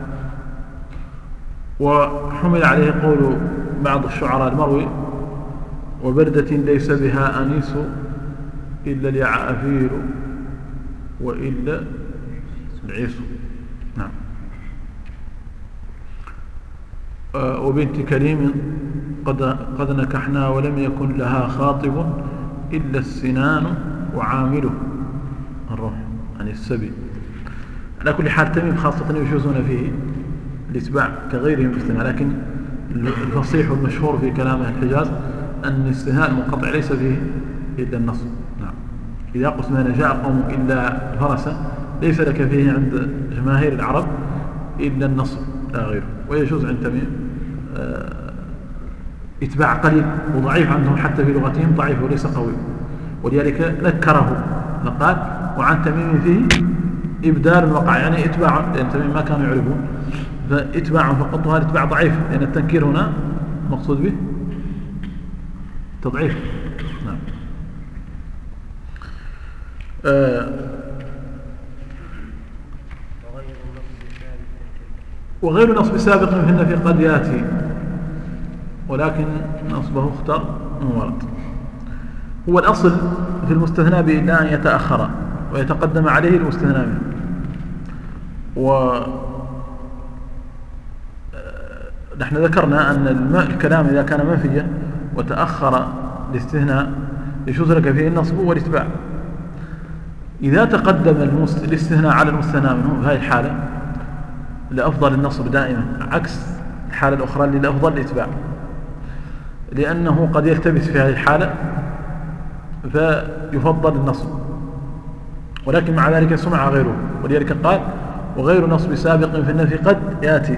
[SPEAKER 1] وحمل عليه قول بعض الشعراء المروي: وبردة ليس بها أنيس إلا اليعافير وإلا العيس. نعم. وبنت كريم قد نكحنا ولم يكن لها خاطب إلا السنان وعامله الروح، يعني السبي. على كل حال تميم خاصة يجوزون فيه الاتباع كغيرهم في الاستثناء، لكن الفصيح والمشهور في كلام الحجاز أن الاستثناء المنقطع ليس فيه إلا النصب. نعم. إذا قسم جاء قوم إلا فرسا ليس لك فيه عند جماهير العرب إلا النصب لا غيره. ويجوز عند تميم اتباع قليل وضعيف عندهم، حتى في لغتهم ضعيف وليس قوي، ولذلك نكره فقال وعن تميم فيه إبدال وقع، يعني إتباع، لأن تميم ما كانوا يعرفون، فإتباع فقط، وهذا إتباع ضعيف، لأن التنكير هنا مقصود به تضعيف. نعم. وغير نصب سابق في النفي قد ياتي، ولكن نصبه اختر من ورد. هو الأصل في المستثنى بإلا أن يتأخر ويتقدم عليه المستثنى منه. نحن ذكرنا أن الكلام إذا كان منفيا وتأخر الاستثناء يشترك فيه النصب والاتباع. إذا تقدم الاستثناء على المستثنى منه في هذه الحالة لأفضل النصب دائما، عكس الحالة الأخرى اللي لأفضل الاتباع، لأنه قد يلتبس في هذه الحالة فيفضل النصب، ولكن مع ذلك سمع غيره، ولذلك قال وغير نصب سابق في النفي قد يأتي.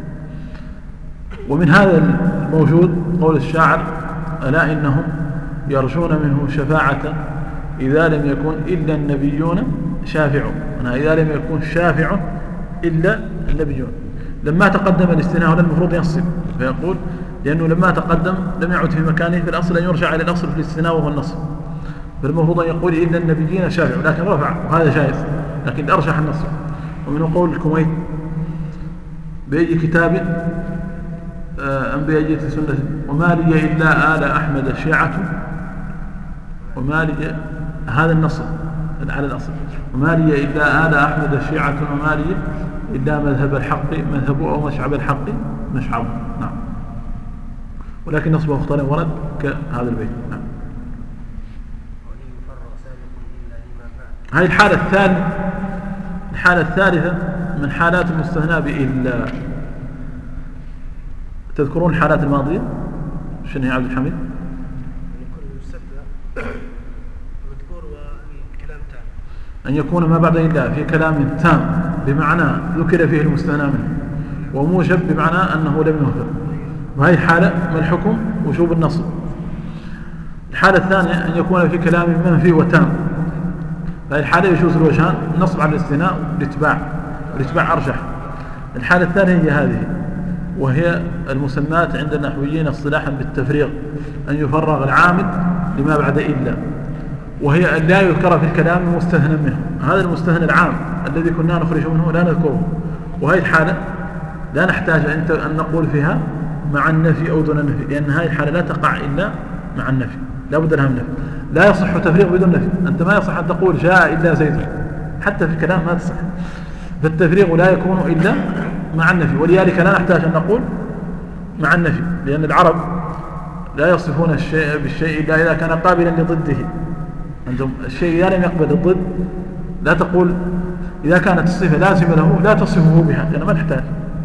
[SPEAKER 1] ومن هذا الموجود قول الشاعر ألا إنهم يرجون منه شفاعة إذا لم يكن إلا النبيون شافعون، إذا لم يكن شافع إلا النبيون. لما تقدم الاستثناء هنا المفروض ينصب، فيقول لأنه لما تقدم لم يعد في مكانه، في الأصل أن يرجع إلى الأصل في الاستثناء وهو النصب، فالمفروض أن يقول إلا النبيين شافع، لكن رفع وهذا جائز، لكن أرجح النصب. ومنه قول الكويت بأي كتاب أم بأي سنة وما لي إلا آل أحمد الشيعة، وما لي هذا النصب على الأصل، وما لي إلا آل أحمد الشيعة، وما لي إلا مذهب الحق مذهب أو مشعب الحق مشعب. نعم. ولكن نصبه اختار ورد كهذا البيت. نعم. هذه الحالة الثالثة من حالات المستثنى بإلا. تذكرون الحالات الماضية شنو يا عبد الحميد؟ أن يكون ما بعد إلا في كلام تام بمعنى ذكر فيه المستثنى منه، وموجب بمعنى أنه لم يهفر، وهذه الحالة ما الحكم؟ وجوب النصب. الحالة الثانية أن يكون في كلام منفي وتام، فهذه الحالة يجوز الوجهان، النصب على الاستثناء والاتباع أرجح. الحالة الثانية هي هذه، وهي المسمات عند النحويين اصطلاحا بالتفريغ، أن يفرغ العامد لما بعد إلا، وهي أن لا يذكر في الكلام المستثنى منه. هذا المستثنى العام الذي كنا نخرج منه لا نذكره، وهذه الحالة لا نحتاج أن نقول فيها مع النفي أو دون النفي، لأن هذه الحالة لا تقع إلا مع النفي، لا بد لها من نفي. لا يصح تفريغ بدون نفي، أنت ما يصح أن تقول جاء إلا زيد، حتى في الكلام ما تصح، فالتفريغ لا يكون إلا مع النفي، ولذلك لا نحتاج أن نقول مع النفي، لأن العرب لا يصفون الشيء بالشيء إلا إذا كان قابلا لضده. عندهم الشيء إذا لم يقبل الضد لا تقول، إذا كانت الصفة لازمة له لا تصفه بها، لأن ما نحتاج.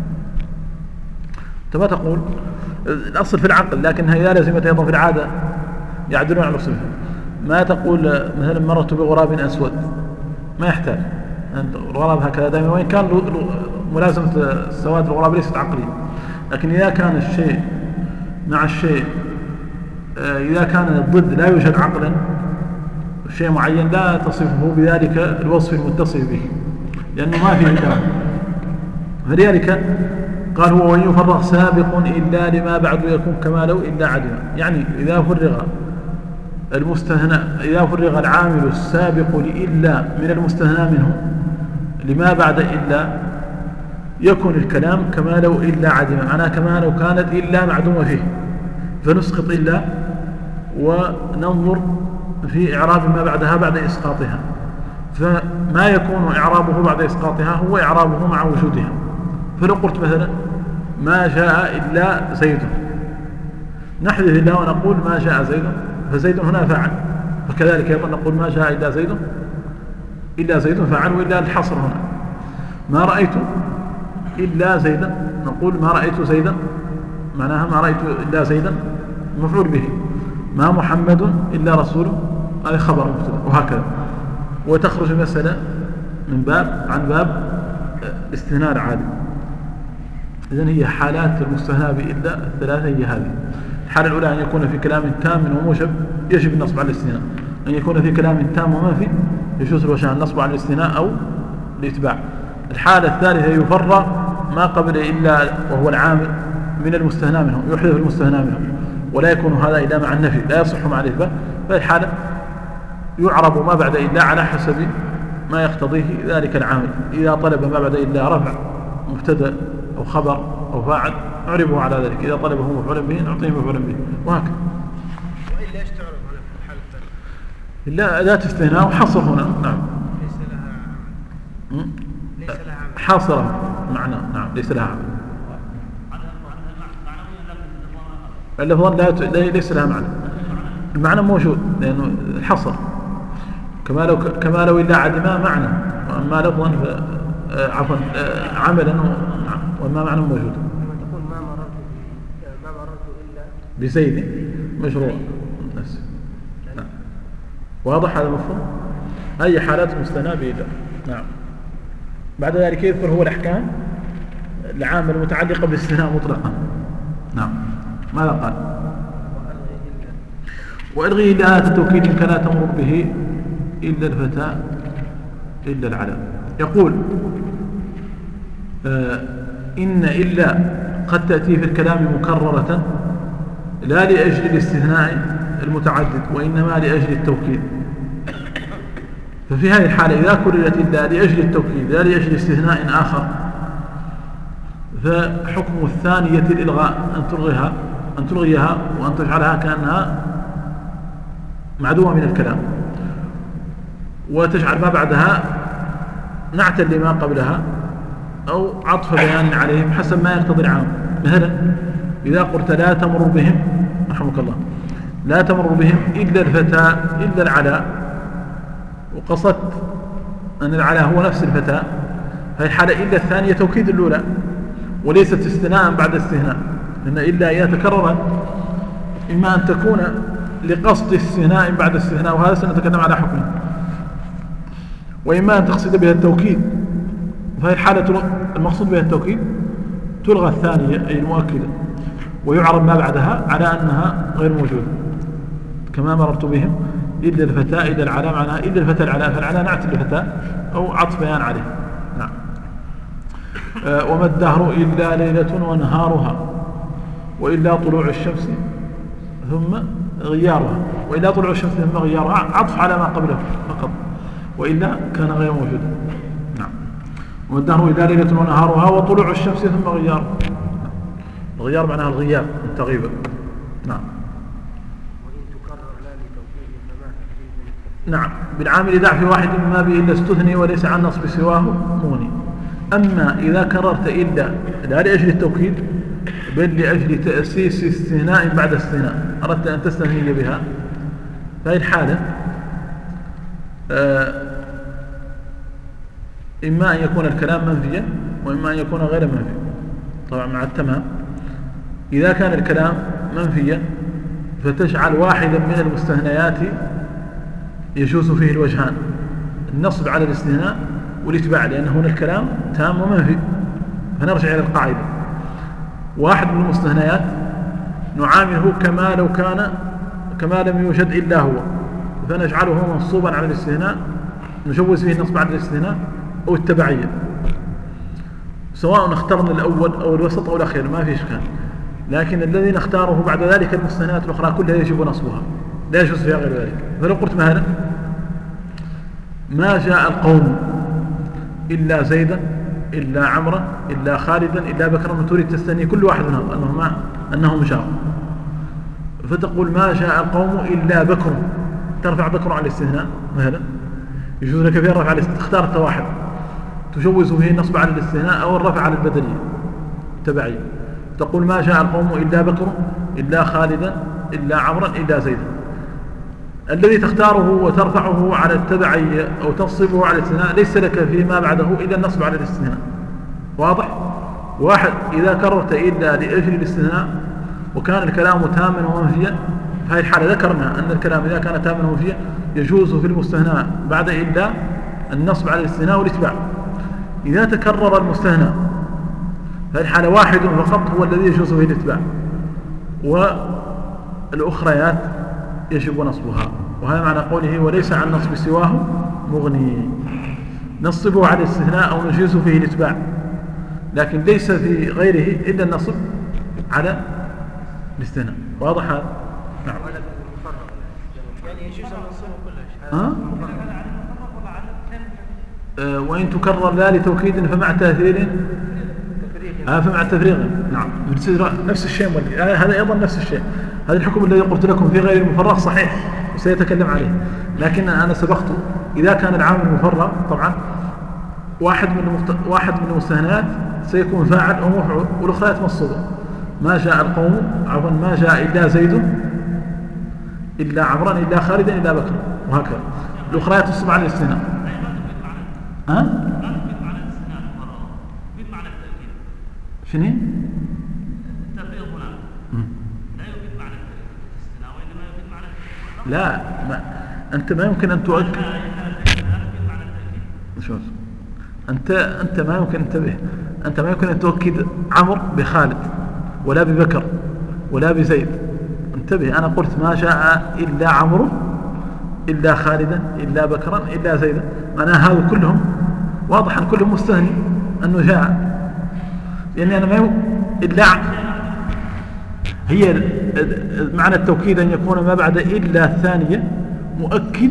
[SPEAKER 1] أنت ما تقول الأصل في العقل، لكنها إذا لازمت أيضا في العادة يعدلون على الصفة. ما تقول مثلا مررت بغراب أسود، ما يحتاج الغراب هكذا دائما، وإن كان ملازمة سواد الغراب ليست عقلية، لكن إذا كان الشيء مع الشيء إذا كان الضد لا يوجد عقلا شيء معين لا تصفه بذلك الوصف المتصف به، لأنه ما فيه كلام. فلذلك قال هو وإن يفرغ سابق إلا لما بعد يكون كما لو إلا عدما، يعني إذا فرغ المستثنى، إذا فرغ العامل السابق لإلا من المستثنى منه لما بعد إلا يكون الكلام كما لو إلا عدما، معناه كما لو كانت إلا معدومة فيه، فنسقط إلا وننظر في إعراب ما بعدها بعد إسقاطها، فما يكون إعرابه بعد إسقاطها هو إعرابه مع وجودها. فلو قلت مثلا ما جاء إلا زيد، نحذف إلا ونقول ما جاء زيد، فزيد هنا فاعل، فكذلك أيضا نقول ما جاء إلا زيد فاعل، وإلا الحصر هنا ما رأيت إلا زيدا، نقول ما رأيت زيدا، معناها ما رأيت إلا زيدا مفعول به، ما محمد إلا رسول، هذا خبر مبتدا، وهكذا. وتخرج المسألة من باب عن باب الاستثناء العادي. إذن هي حالات المستثنى بإلا الثلاثة هي هذه. الحالة الأولى أن يكون في كلام تام وموجب يجب النصب على الاستثناء، أن يكون في كلام تام ومنفي يجوز الوجهان النصب على الاستثناء أو الإتباع. الحالة الثالثة يفرغ ما قبل إلا وهو العامل من المستثنى منه، يحذف المستثنى منه، ولا يكون هذا إلا مع النفي، لا يصح مع الإثبات. فهي الحالة يعرب ما بعد إلا على حسب ما يقتضيه ذلك العامل. إذا طلب ما بعد إلا رفع مبتدأ أو خبر أو فاعل نعربه على ذلك، إذا طلبه مفعولا به نعطيه مفعولا به، وهكذا.
[SPEAKER 4] وإلا ايش تعرف على الحالة الثانية؟
[SPEAKER 1] إلا أداة استثناء وحصر هنا. نعم.
[SPEAKER 4] ليس لها عمل.
[SPEAKER 1] حاصرة معنى. نعم ليس لها عمل. اللفظان ليس لها معنى. المعنى موجود لأنه الحصر كما لو إلا عدما معنى، وأما لفظا عفوا عملا وما معنى موجود.
[SPEAKER 4] لما تقول ما مررت إلا
[SPEAKER 1] بزيد مشروع. نعم. واضح هذا المفهوم؟ أي حالات مستثنى بإلا. نعم. بعد ذلك يذكر هو الأحكام العامة المتعلقة بالاستثناء مطلقا. نعم. ماذا قال؟ وألغي إلا آلة التوكيد إن لا تمر به إلا الفتى إلا العلم. يقول إن إلا قد تأتي في الكلام مكررة لا لأجل الاستثناء المتعدد وإنما لأجل التوكيد. ففي هذه الحالة إذا كررت إلا لأجل التوكيد لا لأجل استثناء آخر فحكم الثانية الإلغاء أن تلغيها وأن تجعلها كأنها معدومة من الكلام، وتجعل ما بعدها نعتا لما قبلها أو عطف بيان عليهم حسب ما يقتضي العام. مثلا إذا قلت لا تمر بهم رحمك الله لا تمر بهم إلا الفتى إلا العلاء، وقصدت أن العلاء هو نفس الفتى، هذه حالة إلا الثانية توكيد الأولى وليست استثناء بعد استثناء، لأن إلا إذا تكررت إما أن تكون لقصد استثناء بعد استثناء وهذا سنتكلم على حكمه، وإما أن تقصد بها التوكيد، فهي الحالة المقصود بها التوكيد تلغى الثانية أي المؤكدة ويعرب ما بعدها على أنها غير موجودة كما مررت بهم إلا الفتاة إلا العلاء معناها إلا الفتاة العلاء، فالعلاء نعت الفتاة أو عطف بيان عليه. نعم. وما الدهر إلا ليلة ونهارها وإلا طلوع الشمس ثم غيارها، وإلا طلوع الشمس ثم غيارها عطف على ما قبله فقط وإلا كان غير موجود. نعم. وما الدهر إلا ليلة ونهارها وطلوع الشمس ثم غيارها. الغيار معناها الغياب التغيب. نعم. نعم. بالعامل دع في واحد ما به إلا استثني وليس عن نصب سواه موني. أما إذا كررت إلا لا لأجل التوكيد بل لأجل تأسيس استثناء بعد استثناء أردت أن تستثني بها، فهي الحالة إما أن يكون الكلام منفيا وإما أن يكون غير منفي طبعا مع التمام. إذا كان الكلام منفيا فتجعل واحدا من المستثنيات يجوز فيه الوجهان، النصب على الاستثناء والاتباع، لأن هنا الكلام تام ومنفي. فنرجع إلى القاعدة، واحد من المستثنيات نعامله كما لم يوجد إلا هو، فنجعله منصوبا على الاستثناء نجوز فيه النصب على الاستثناء أو التبعية، سواء اخترنا الأول أو الوسط أو الأخير ما في إشكال، لكن الذي نختاره بعد ذلك المستثنيات الأخرى كلها يجب نصبها لا يجوز فيها غير ذلك. فلو قلت مثلا ما جاء القوم إلا زيدا إلا عمرا إلا خالدا إلا بكرا، تريد تستثني كل واحد منهم أنهم جاءوا، فتقول ما جاء القوم إلا بكر، ترفع بكر على الاستثناء مثلا يجوز لك فيها الرفع على الاستثناء، اختارت واحد تجوز فيه النصب على الاستثناء أو الرفع على البدلية تبعية، تقول ما جاء القوم إلا بكر إلا خالدا إلا عمرا إلا زيدا. الذي تختاره وترفعه على التبعية أو تنصبه على الاستثناء ليس لك فيما بعده إلا النصب على الاستثناء. واضح؟ واحد إذا كررت إلا لأجل الاستثناء وكان الكلام تاما ومنفيا، في هذه الحالة ذكرنا أن الكلام إذا كان تاما ومنفيا يجوز في المستثنى بعد إلا النصب على الاستثناء والاتباع. إذا تكرر المستثنى في هذه الحالة واحد فقط هو الذي يجوز فيه الاتباع، والأخريات يجب نصبها. وهذا معنى قوله وليس عن نصب سواه مغني نصبه على الاستثناء أو نجيز فيه الإتباع، لكن ليس في غيره إلا النصب على الاستثناء. واضح هذا؟ نعم.
[SPEAKER 3] يعني يجوز النصب كلها
[SPEAKER 1] وإن تكرر لا لتوكيد فمع تأثير فمع التفريغ. نعم، نفس الشيء. هذا أيضا نفس الشيء. هذا الحكم الذي قلت لكم في غير المفرغ صحيح وسيتكلم عليه، لكن أنا سبقت إذا كان العامل مفرغ طبعا واحد من المستثنات سيكون فاعل أو مفعول والأخرى منصوبة. ما جاء القوم عفوا ما جاء إلا زيد إلا عمرا إلا خالدا إلا بكر، وهكذا. الأخرى تصب على الاستثناء. شنو؟
[SPEAKER 6] التفريغ هنا لا يفيد معنى الاستثناء وإنما يفيد معنى
[SPEAKER 1] لا، أنت ما يمكن أن تؤكد. شوف، أنت ما يمكن انتبه، أنت ما يمكن أن تؤكد عمرو بخالد ولا ببكر ولا بزيد. انتبه، أنا قلت ما جاء إلا عمرو إلا خالدا إلا بكرا إلا زيدا، معناها هذا كلهم واضح أن كلهم مستثني أنه جاء، يعني أنا ما إلا هي معنى التوكيد أن يكون ما بعد إلا الثانية مؤكد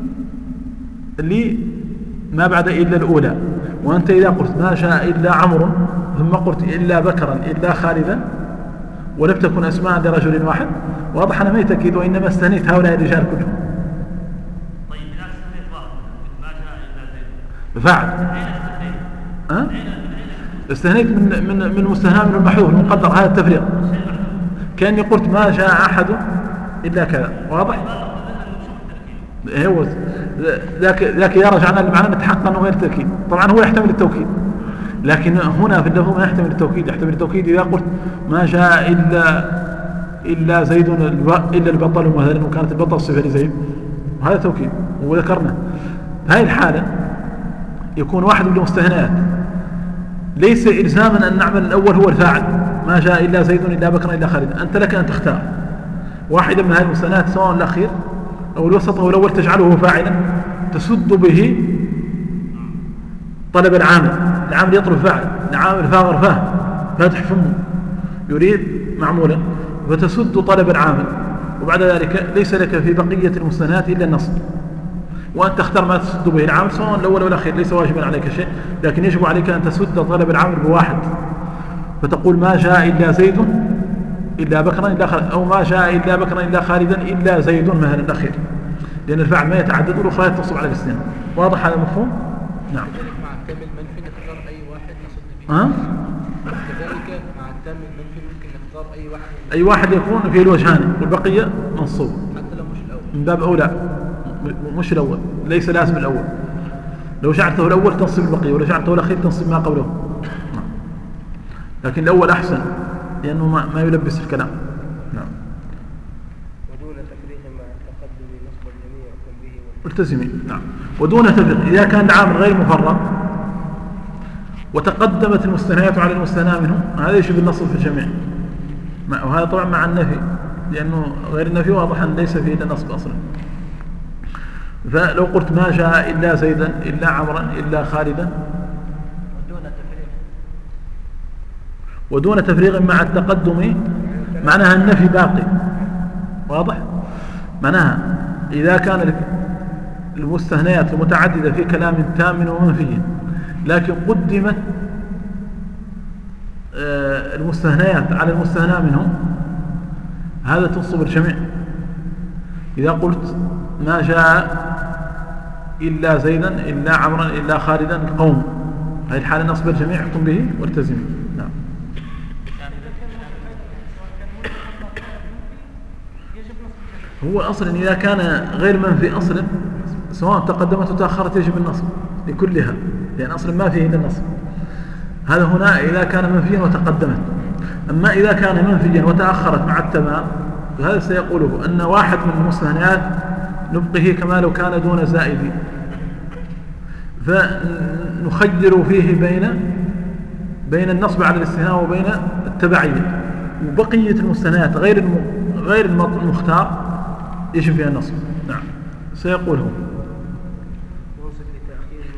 [SPEAKER 1] لما بعد إلا الأولى. وأنت إذا قلت ما جاء إلا عمرو ثم قلت إلا بكرا إلا خالدا ولم تكن أسماء لرجل واحد، واضح أنا ما يتأكيد وإنما استثنيت هؤلاء الرجال كلهم.
[SPEAKER 6] طيب إذا استثنيت واحد ما جاء إلا زيد
[SPEAKER 1] فعل استثنيت من مستثنى من المحذوف المقدر، هذا التفريق. كأني قلت ما جاء أحد إلا كذا، واضح؟ هو ذاك إذا رجعنا لمعنى نتحقق أنه غير تأكيد. طبعا هو يحتمل التوكيد، لكن هنا في اللفظ ما يحتمل التوكيد. يحتمل التوكيد إذا قلت ما جاء إلا زيد إلا البطل مثلا، وكانت البطل صفة لزيد، وهذا توكيد وذكرنا. في هذه الحالة يكون واحد من المستثنيات ليس إلزاما أن نعمل الأول هو الفاعل، ما جاء إلا زيد إلا بكر إلا خالد. أنت لك أن تختار واحدة من هذه المستثنيات سواء الأخير أو الوسط أو الأول تجعله فاعلا تسد به طلب العامل. العامل يطلب فاعل، العامل فاغر فاتح فمه يريد معمولا، فتسد طلب العامل، وبعد ذلك ليس لك في بقية المستثنيات إلا النصب، وأن تختار ما تسد به العامل سواء الأول أو الأخير. ليس واجبا عليك شيء، لكن يجب عليك أن تسد طلب العامل بواحد، فتقول ما جاء إلا زيد إلا بكرا إلا خالد، أو ما جاء إلا بكرا إلا خالدا إلا زيد مثلا الأخير، لأن الفاعل ما يتعدد والأخرى تصب على الاثنين. واضح هذا مفهوم؟ نعم.
[SPEAKER 3] مع التام المنفي نختار أي واحد نصب فيه. كذلك مع التام المنفي ممكن نختار أي واحد،
[SPEAKER 1] أي واحد يكون فيه الوجهان والبقية منصوب
[SPEAKER 3] حتى لو مش الأول
[SPEAKER 1] من باب أولى، مش الأول، ليس لازم الأول. لو جعلته الأول تنصب البقية، ولو جعلته الأخير تنصب ما قبله. لكن الأول أحسن لأنه ما يلبس الكلام. نعم.
[SPEAKER 4] ودون تفريغ مع التقدم نصب الجميع يحكم به
[SPEAKER 1] ملتزمين. نعم. ودون تفريغ إذا كان العامل غير مفرغ وتقدمت المستثنيات على المستثنى منه، هذا يشبه النصب في الجميع، وهذا طبعا مع النفي، لأنه غير النفي واضح أن ليس فيه إلا نصب أصلا. فلو قلت ما جاء إلا زيدا إلا عمرا إلا خالدا ودون تفريغ مع التقدم، معناها النفي باقي. واضح؟ معناها إذا كان المستثنيات المتعددة في كلام تام ومنفي، لكن قدمت المستثنيات على المستثنى منهم، هذا تنصب الجميع. إذا قلت ما جاء إلا زيدا إلا عمرا إلا خالدا القوم، هذه الحالة نصب الجميع يحكم به والتزم. نعم. هو أصلا إذا كان غير منفي أصلا سواء تقدمت وتأخرت يجب النصب لكلها، لأن أصلا ما فيه إلا النصب. هذا هنا إذا كان منفيا وتقدمت. أما إذا كان منفيا وتأخرت مع التمام، فهذا سيقوله أن واحد من المستثنيات نبقيه كما لو كان دون زائد، فنخير فيه بين النصب على الاستثناء وبين التبعية، وبقية المستثنيات غير المختار يجب فيها النصب. نعم. سيقول هو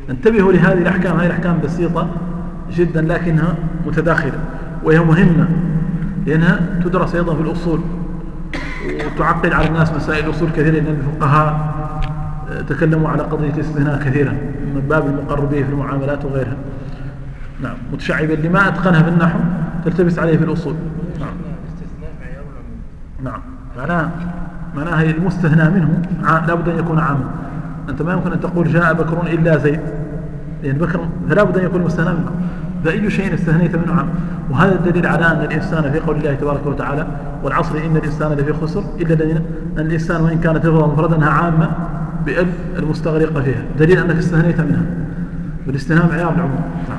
[SPEAKER 1] انتبهوا لهذه الأحكام. هذه الأحكام بسيطة جدا لكنها متداخلة وهي مهمة لأنها تدرس أيضا في الأصول وتعقد على الناس مسائل الأصول كثيرة، لأن الفقهاء تكلموا على قضية الاستثناء كثيرا من باب المقر به في المعاملات وغيرها. نعم، متشعبا لما أتقنها في النحو تلتبس عليه في الأصول. نعم.
[SPEAKER 3] الاستثناء معيار العموم.
[SPEAKER 1] نعم، معناها المستثنى منه لا بد أن يكون عاما. أنت ما يمكن أن تقول جاء بكر إلا زيد، لأن بكر فلا بد أن يكون مستثنى منه، فأي شيء استثنيت منه عام. وهذا الدليل على أن الإنسان في قول الله تبارك وتعالى والعصر إن الإنسان لفي خسر إلا الذين، أن الإنسان وإن كانت لفظة مفردة أنها عامة بألف المستغرقة فيها، دليل أنك استثنيت منها، والاستثناء معيار العموم. نعم.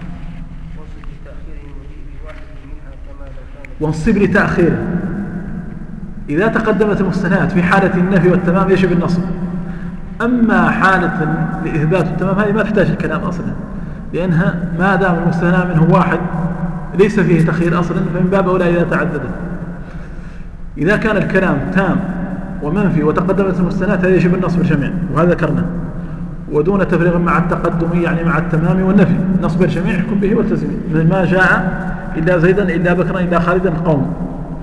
[SPEAKER 1] وانصب لتأخيره إذا تقدمت المستثنيات في حالة النفي والتمام يجب النصب. أما حالة لإثبات التمام هذه ما تحتاج الكلام أصلا، لأنها ما دام المستثنى منه واحد ليس فيه تخيير أصلا، فمن باب أولى إذا تعددت. إذا كان الكلام تام ومنفي وتقدمت المستثنيات هذا يجب النصب الجميع، وهذا ذكرنا، ودون تفريغ مع التقدم يعني مع التمام والنفي. نصب الجميع يحكم به والتزمه، من ما جاء إلا زيدا إلا بكرا إلا خالدا قوم.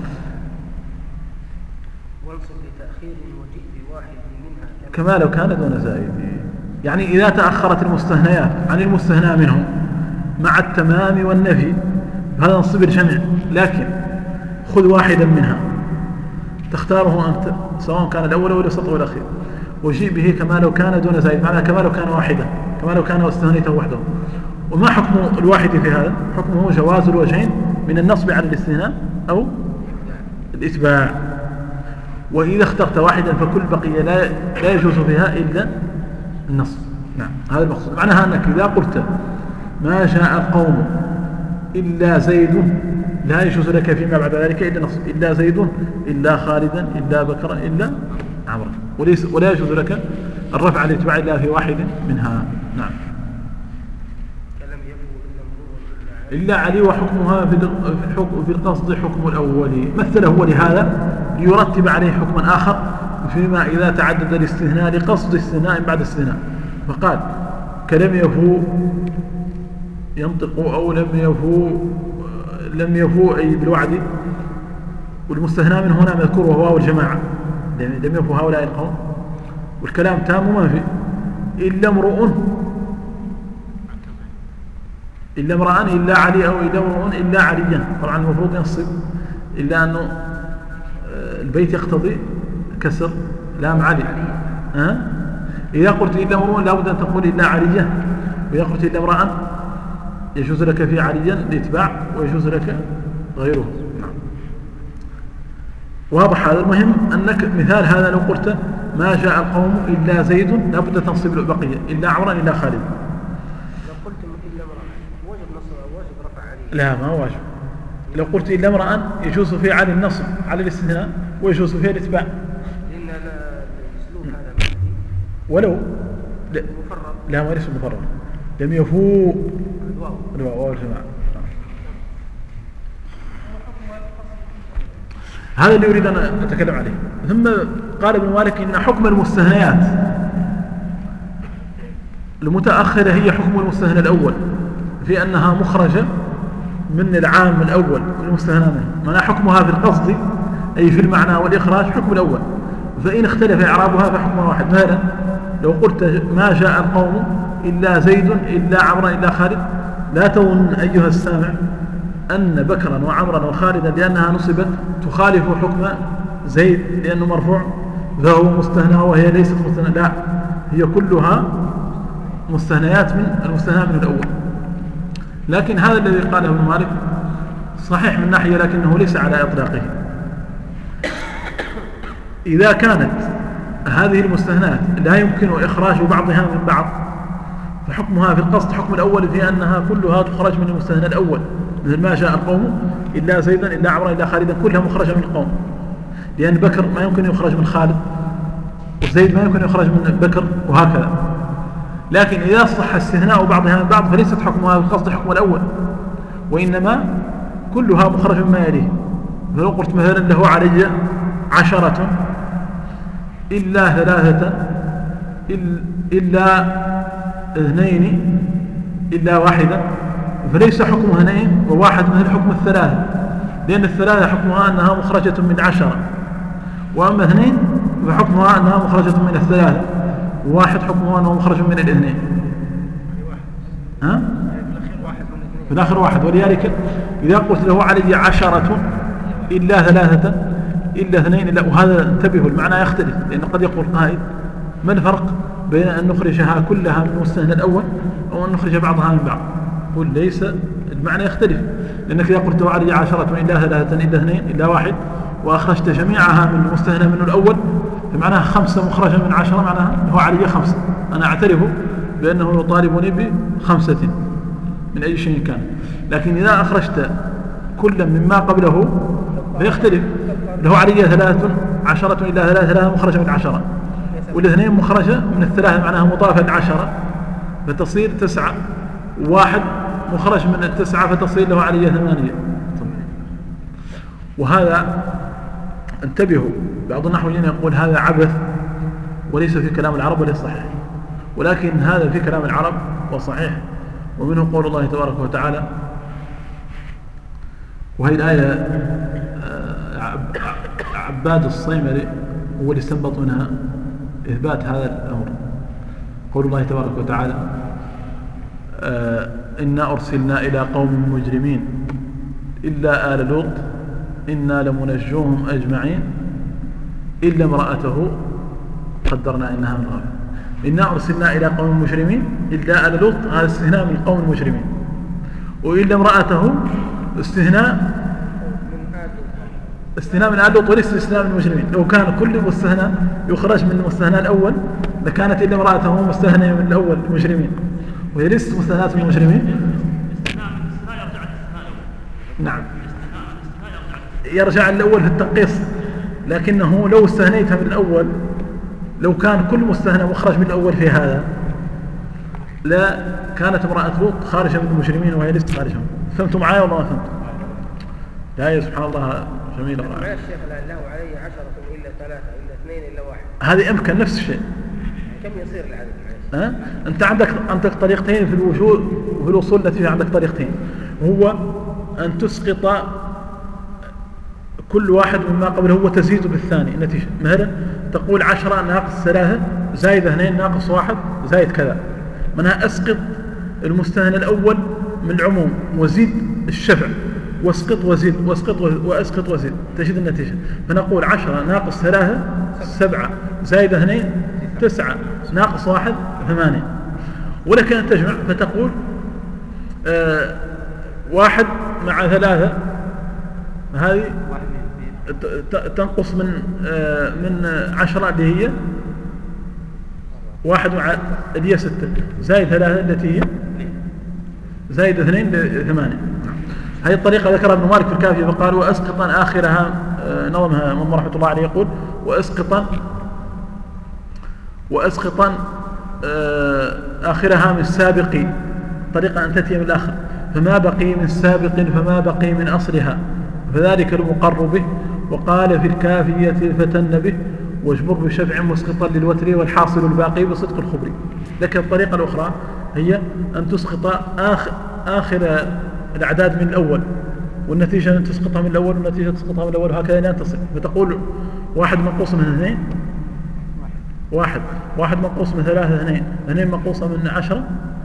[SPEAKER 1] كما لو كان دون زائد، يعني إذا تأخرت المستثنيات عن المستثنى منه مع التمام والنفي هذا نصب الجميع، لكن خذ واحدا منها تختاره أنت سواء كان الأول أو الوسط أو الأخير، وجيء به كما لو كان دون زائد، معناه كما لو كان واحدا، كما لو كان واستثنيته وحده. وما حكم الواحد في هذا؟ حكمه جواز الوجهين من النصب على الاستثناء أو الإتباع. وإذا اخترت واحدا فكل بقية لا يجوز فيها إلا النصب. نعم، هذا المقصود. معناها أنك إذا قلت ما جاء القوم إلا زيد لا يجوز لك فيما بعد ذلك إلا نصب، إلا زيد إلا خالدا إلا بكرا إلا عمرا، ولا يجوز لك الرفع على الاتباع إلا في واحد منها. نعم. إلا علي وحكمها في القصد حكم الأول، مثله هو لهذا ليرتب عليه حكما آخر فيما إذا تعدد الاستثناء لقصد استثناء بعد استثناء، فقال كلم يفو ينطق أو لم يفو أي بالوعد، والمستثنى من هنا مذكور وهو الجماعة، لم يفو هؤلاء القوم، والكلام تام ومنفي. إلا امرؤ إلا امرأ إلا علي أو إلا امرؤ إلا عليا، طبعا المفروض ينصب إلا أنه البيت يقتضي كسر لام علي. إذا قلت إلا امرؤ لابد أن تقول إلا عليا، وإذا قلت إلا امرأ يجوز لك في عليا الاتباع ويجوز لك غيره. واضح هذا. المهم أنك مثال هذا لو قلت ما جاء القوم إلا زيد لابد تنصب له بقية، إلا عمرا إلا خالد. لا ما واجب. لو قلت إلا امرأ يجوز فيه على النصب على الاستثناء ويجوز فيه الاتباع،
[SPEAKER 4] لأن الأسلوب هذا مفيد
[SPEAKER 1] ولو لا ما ليس مفرر، لم يفوق الواو والجماعة. هذا اللي أريد أن أتكلم عليه. ثم قال ابن مالك إن حكم المستثنيات المتأخرة هي حكم المستثنى الأول في أنها مخرجة من العام الأول والمستثنى منه، معنى حكمها في القصد أي في المعنى والإخراج حكم الأول، فإن اختلف إعرابها فحكمها واحد. مثلا لو قلت ما جاء القوم إلا زيد إلا عمرا إلا خالد، لا تظن أيها السامع أن بكرا وعمرا وخالدا لأنها نصبت تخالف حكم زيد لأنه مرفوع فهو مستثنى وهي ليست مستثنى، لا، هي كلها مستثنيات من المستثنى من الأول. لكن هذا الذي قاله ابن مالك صحيح من ناحية لكنه ليس على إطلاقه. إذا كانت هذه المستثنات لا يمكن إخراج بعضها من بعض فحكمها في القصد حكم الأول في أنها كلها تخرج من المستثنى الأول، مثل ما جاء القوم إلا زيدا إلا عمرا إلا خالدا كلها مخرجة من القوم، لأن بكر ما يمكن يخرج من خالد وزيد ما يمكن يخرج من بكر وهكذا. لكن إذا صح استثناء بعضها من بعض فليست حكمها في القصد حكم الأول، وإنما كلها مخرج مما يليه. فلو قلت مثلا له علي 10 إلا 3 إلا اثنين إلا واحدا فليس حكم اثنين وواحد مثل حكم الثلاثة، لأن الثلاثة حكمها أنها مخرجة من 10، وأما اثنين فحكمها أنها مخرجة من الثلاثة، وواحد حكمها أنه مخرج من الاثنين. ها؟ في الآخر واحد. ولذلك إذا قلت له علي 10 إلا 3 إلا 2 إلا، وهذا انتبهوا المعنى يختلف، لأن قد يقول قائل ما الفرق بين أن نخرجها كلها من المستثنى الأول أو أن نخرج بعضها من بعض؟ قل ليس، المعنى يختلف، لأنك إذا قلت له علي 10 إلا 3 إلا 2 إلا 1 وأخرجت جميعها من المستثنى منه الأول فمعناها 5 مخرجة من 10، معناها هو علي 5، أنا أعترف بأنه يطالبني ب5 من أي شيء كان. لكن إذا أخرجت كلا مما قبله فيختلف، له علي 10 إلا 3 مخرجة من 10، والاثنين مخرجة من الثلاثة معناها مضافة 10، فتصير 9، وواحد مخرج من 9 فتصير له علي 8. وهذا انتبهوا، بعض النحويين يقول هذا عبث وليس في كلام العرب وليس صحيح، ولكن هذا في كلام العرب وصحيح. ومنه قول الله تبارك وتعالى، وهي الآية عباد الصيمري هو اللي استنبط منها إثبات هذا الأمر. قول الله تبارك وتعالى إنا أرسلنا إلى قوم مجرمين إلا آل لوط إنا لمنجوهم أجمعين إلا امرأته قدرنا إنها من الغابرين. إنا أرسلنا إلى قوم مجرمين إلا آل لوط، هذا استثناء من القوم المجرمين، وإلا امرأته استثناء من آل لوط وليس استثناء من المجرمين. لو كان كل مستثنى يخرج من المستثنى الأول لكانت إلا امرأته مستثنى من الأول المجرمين، وهي ليست مستثنات من المجرمين. نعم يرجع الأول في التنقيص، لكنه لو استثنيتها من الأول، لو كان كل مستثنى مخرج من الأول في هذا لا كانت امرأة لوط خارجة من المجرمين وهي ليست خارجة. فهمتوا معايا ولا ما فهمتوا؟ لا سبحان الله جميلة رائعة.
[SPEAKER 4] الشيخ له علي 10 إلا 3 إلا 2 إلا 1،
[SPEAKER 1] هذه أمكن نفس الشيء.
[SPEAKER 4] كم يصير العدد؟
[SPEAKER 1] أنت عندك طريقتين في الوجود وفي الوصول النتيجة، عندك طريقتين، وهو أن تسقط كل واحد مما قبله وتزيد بالثاني النتيجة. مثلا تقول 10 ناقص 3 زائد 2 ناقص 1 زائد كذا، منها أسقط المستثنى الأول من العموم وزيد الشفع، واسقط وزيد واسقط وزيد تجد النتيجة. فنقول 10 ناقص 3 7 زائد 2 9 ناقص 1 8. ولك أن تجمع فتقول 1 مع 3 هذه تنقص من 10 اللي هي 1 مع اللي هي 6 زائد 3 التي هي زائد 2 8. هذه الطريقة ذكرها ابن مالك في الكافية فقال وأسقطا آخرها، نظمها من رحمة الله عليه يقول وأسقطا آخرها من السابق، طريقة أن تأتي من الآخر، فما بقي من سابق فما بقي من أصلها فذلك المقر به. وقال في الكافية الفتن به واجبر بشفع مسقطا للوتر والحاصل الباقي بصدق الخبر. لكن الطريقة الأخرى هي أن تسقط آخر الأعداد من الأول، والنتيجة أن تسقطها من الأول والنتيجة تسقطها من الأول، وهكذا لا تصل. فتقول 1 منقوص من 2 1 منقوص من 3 2 2 منقوصة من 10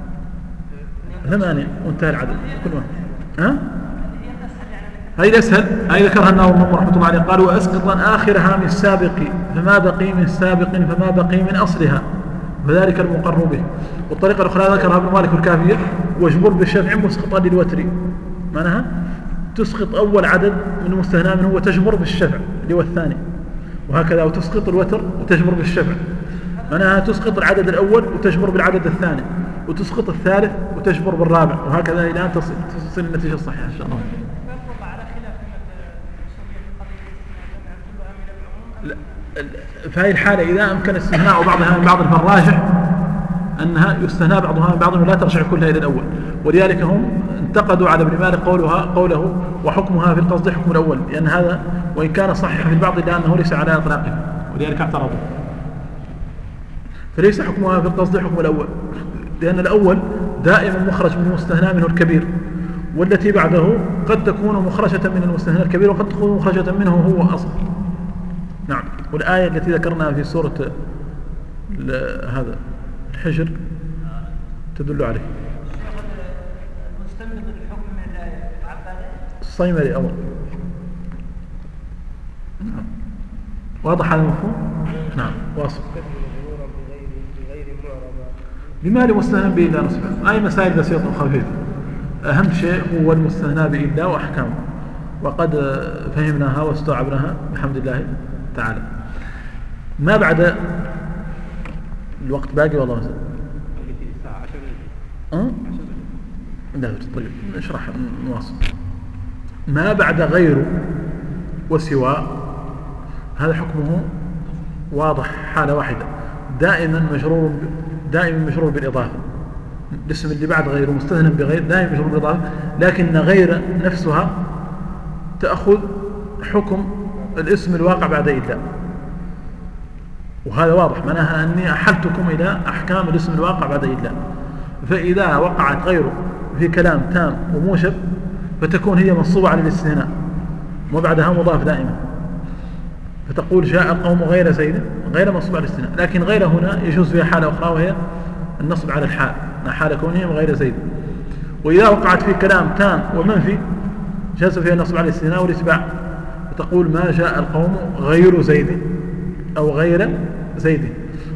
[SPEAKER 1] 8 وانتهى العدد كل واحد. هاي الأسهل، هاي ذكرها النووي رحمة الله عليه قال وأسقطا آخرها من السابق فما بقي من سابق فما بقي من أصلها فذلك المقر به. والطريقة الأخرى ذكرها ابن مالك الكافية واجبر بالشفع مسقطا للوتر، معناها تسقط أول عدد من المستثنى منه وتجبر بالشفع اللي هو الثاني، وهكذا وتسقط الوتر وتجبر بالشفع، معناها تسقط العدد الأول وتجبر بالعدد الثاني وتسقط الثالث وتجبر بالرابع، وهكذا إلى أن تصل النتيجة الصحيحة إن شاء الله. في هذه الحالة إذا أمكن استثناء بعضها من بعض فالراجح أنها يستثنى بعضها من بعض ولا ترجع كلها إلى الأول. ولذلك هم انتقدوا على ابن مالك قوله وحكمها في القصد حكم الأول، لأن هذا وإن كان صحيح في البعض إلا أنه ليس على إطلاقه، ولذلك اعترضوا. فليس حكمها في القصد حكم الأول، لأن الأول دائما مخرج من المستثنى منه الكبير، والتي بعده قد تكون مخرجة من المستثنى الكبير وقد تكون مخرجة منه هو أصلا. نعم. والآية التي ذكرناها في سورة هذا الحجر تدل عليه.
[SPEAKER 4] المستمد الحكم من الآية عبادة
[SPEAKER 1] الصيمري أول. نعم. واضح هذا المفهوم؟ نعم. واصل. بما لمستثنى به إلا نصفه. أي مسائل بسيطة وخفيفة. أهم شيء هو المستثنى به إلا وأحكامه، وقد فهمناها واستوعبناها بحمد الله تعالى. ما بعد الوقت باقي والله مثلا. لا طيب نشرح نواصل. ما بعد غيره وسواه هذا حكمه واضح حالة واحدة، دائما مجرور بالإضافة. الاسم اللي بعد غيره مستثنى بغير دائما مجرور بالإضافة، لكن غير نفسها تأخذ حكم الاسم الواقع بعد إلا، وهذا واضح معناها أني أحلتكم إلى أحكام الاسم الواقع بعد إلا. فإذا وقعت غيره في كلام تام وموشب فتكون هي منصوبة على الاستثناء وبعدها مضاف دائما، فتقول جاء القوم غير زيد، غير منصوب على الاستثناء. لكن غير هنا يجوز فيها حالة أخرى وهي النصب على الحال، حال كونهم غير زيد. وإذا وقعت في كلام تام ومنفي جاز فيها النصب على الاستثناء والاتباع، فتقول ما جاء القوم غير زيد أو غير زيد.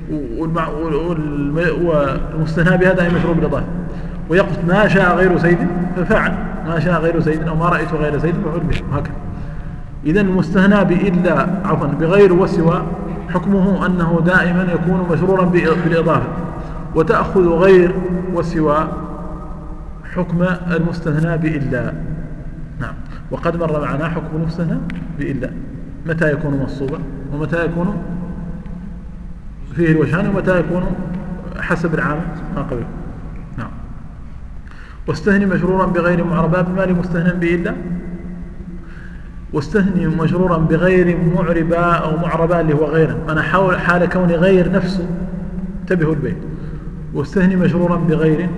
[SPEAKER 1] والمستثنى بهذا مجرور بالإضافة. ويقول ما جاء غير زيد ففاعل، ما جاء غير زيد أو ما رأيت غير زيد فعل به، وهكذا. إذن المستثنى بإلا بغير وسوى حكمه أنه دائما يكون مجرورا بالإضافة، وتأخذ غير وسوى حكم المستثنى بإلا. نعم. وقد مر معنا حكم المستثنى بإلا، متى يكون منصوبا ومتى يكون فيه الوجهان ومتى يكون حسب العامل ما قبله. نعم. واستثني مجرورا بغير معربا بما لمستثنى بإلا. واستثني مجرورا بغير معربا أو معربا اللي هو غيرا، أنا حال كون غير نفسه، انتبهوا البيت. واستثني مجرورا بغير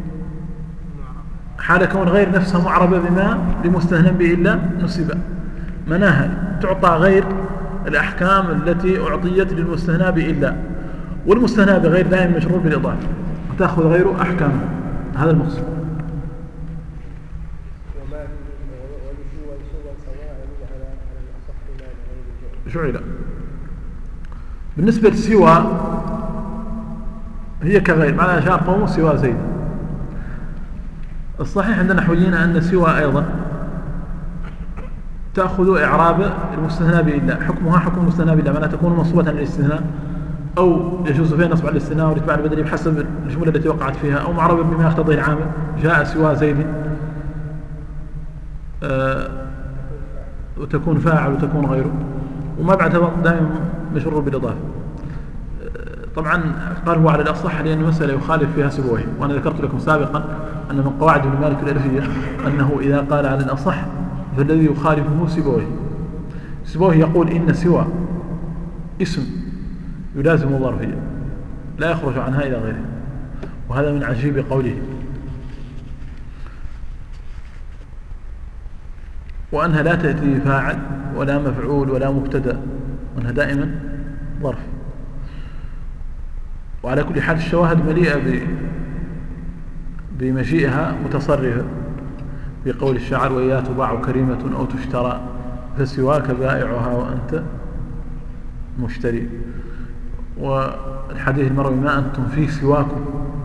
[SPEAKER 1] حال كون غير نفسها معربة بما لمستثنى به إلا نصب، مناها تعطى غير الأحكام التي أعطيت للمستثنى به إلا، والمستثنى بغير دائما مجرور بالإضافة وتأخذ غيره أحكامه. هذا المقصود. جعل. بالنسبة للسوى هي كغير، معناها جاء قوم سوى زيد. الصحيح عند النحويين أن سوى أيضا تأخذ إعراب المستثنى بإلا، حكمها حكم المستثنى بإلا، معناها تكون منصوبة على الاستثناء أو يجوز فيها نصب على الاستثناء والاتباع البدلي بحسب الجملة التي وقعت فيها، أو معربة بما يقتضيه العامل، جاء سوى زيد، وتكون فاعل وتكون غيره، وما بعدها دائما مجرور بالإضافة. طبعا قال هو على الأصح لأن مسألة يخالف فيها سبويه، وأنا ذكرت لكم سابقا أن من قواعد ابن مالك الألفية أنه إذا قال على الأصح فالذي يخالفه سبويه. سبويه يقول إن سوى اسم يلازم الظرفية لا يخرج عنها إلى غيره، وهذا من عجيب قوله. وأنها لا تأتي فاعل ولا مفعول ولا مبتدأ، وأنها دائما ظرف. وعلى كل حال الشواهد مليئة بمجيئها متصرفة، في قول الشاعر وإيا تباع كريمة أو تشترى فسواك بائعها وأنت مشتري. والحديث المروي ما أنتم في سواكم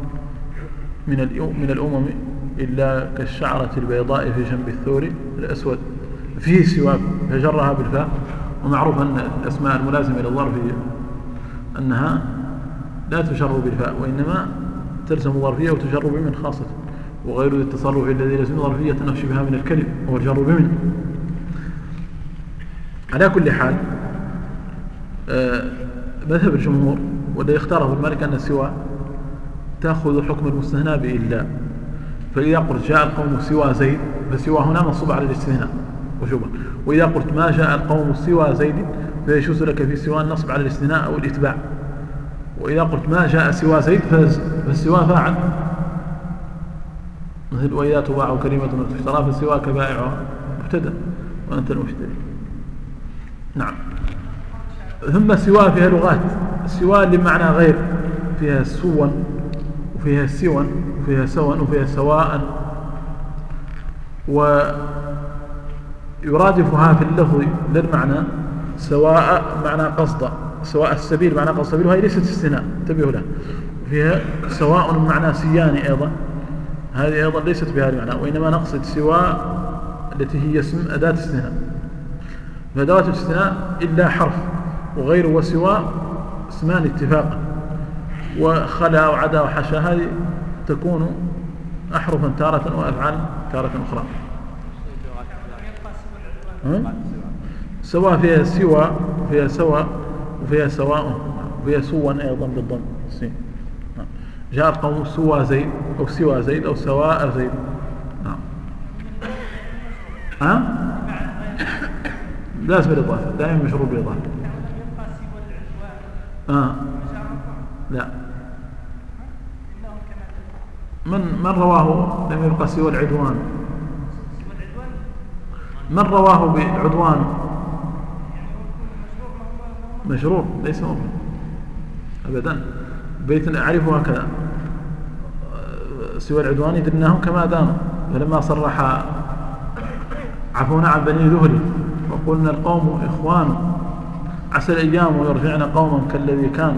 [SPEAKER 1] من الأمم إلا كالشعرة البيضاء في جنب الثور الأسود، فيه سواك فجرها بالفاء. ومعروف أن الأسماء الملازمة للظرف أنها لا تجر بالفاء وإنما تلزم ظرفية وتجر بمن خاصة، وغير التصرف الذي لازم ظرفية أو شبهها من الكلم هو الجر بمن. على كل حال مذهب الجمهور والذي اختاره ابن مالك أن السوى تأخذ حكم المستثنى بإلا. فإذا قلت جاء القوم سوى زيد فسوى هنا منصوب على الاستثناء وشبه، وإذا قلت ما جاء القوم سوى زيد فيجوز لك في سوى النصب على الاستثناء أو الإتباع. وإذا قلت ما جاء سوى زيد فالسواء فاعل، مثل وإذا تباع كلمة وتشترى فالسواء كبائعها مبتدأ وأنت المشتري. نعم. ثم السواء فيها لغات، السواء اللي معنى غير، فيها سوا وفيها سوا وفيها سوا وفيها سواء، ويرادفها في اللفظ للمعنى سواء معنى قصد، سواء السبيل معنى قصد السبيل، وهي ليست استثناء انتبهوا لها. وفيها سواء معنى سيان أيضا، هذه أيضا ليست بهذا المعنى، وإنما نقصد سواء التي هي اسم أداة استثناء. فأدوات الاستثناء إلا حرف وغيره وسواء اسمان اتفاقا، وخلا وعدا وحشا هذه تكون أحرفا تارة وأفعال تارة أخرى. سواء فيها سوى وفيها سوى وفيها سواء وفيها سوا أيضا بالضم. جاء القوم سوى زيد أو سوى زيد أو سواء زيد. لازم الإضافة، دائما مشروط بالإضافة. لا، من رواه لم يبقى سوى العدوان، من رواه بالعدوان مشروط ليس مفرد أبدا. بيت أعرفه هكذا، سوى العدوان درناهم كما دانوا، فلما صرح عفونا عن بني ذهري وقلنا القوم إخوان عسى الأيام ويرجعن قوما كالذي كان.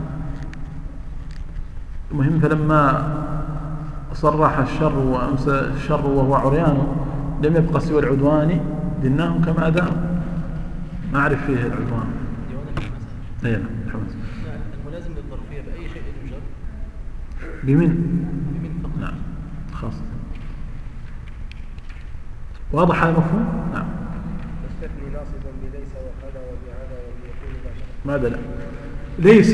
[SPEAKER 1] المهم فلما صرح الشر وأمسى الشر وهو عريان لم يبقى سوى العدوان دناهم كما دانوا. ما أعرف فيه العدوان. أي نعم.
[SPEAKER 3] الملازم للظرفية بأي شيء يجر؟
[SPEAKER 1] بمن
[SPEAKER 3] فقط.
[SPEAKER 1] نعم خاصة. واضح هذا المفهوم؟ نعم.
[SPEAKER 4] واستثني ناصبا بليس وخلا وبعدا وبيكون لا
[SPEAKER 1] ماذا لا ليس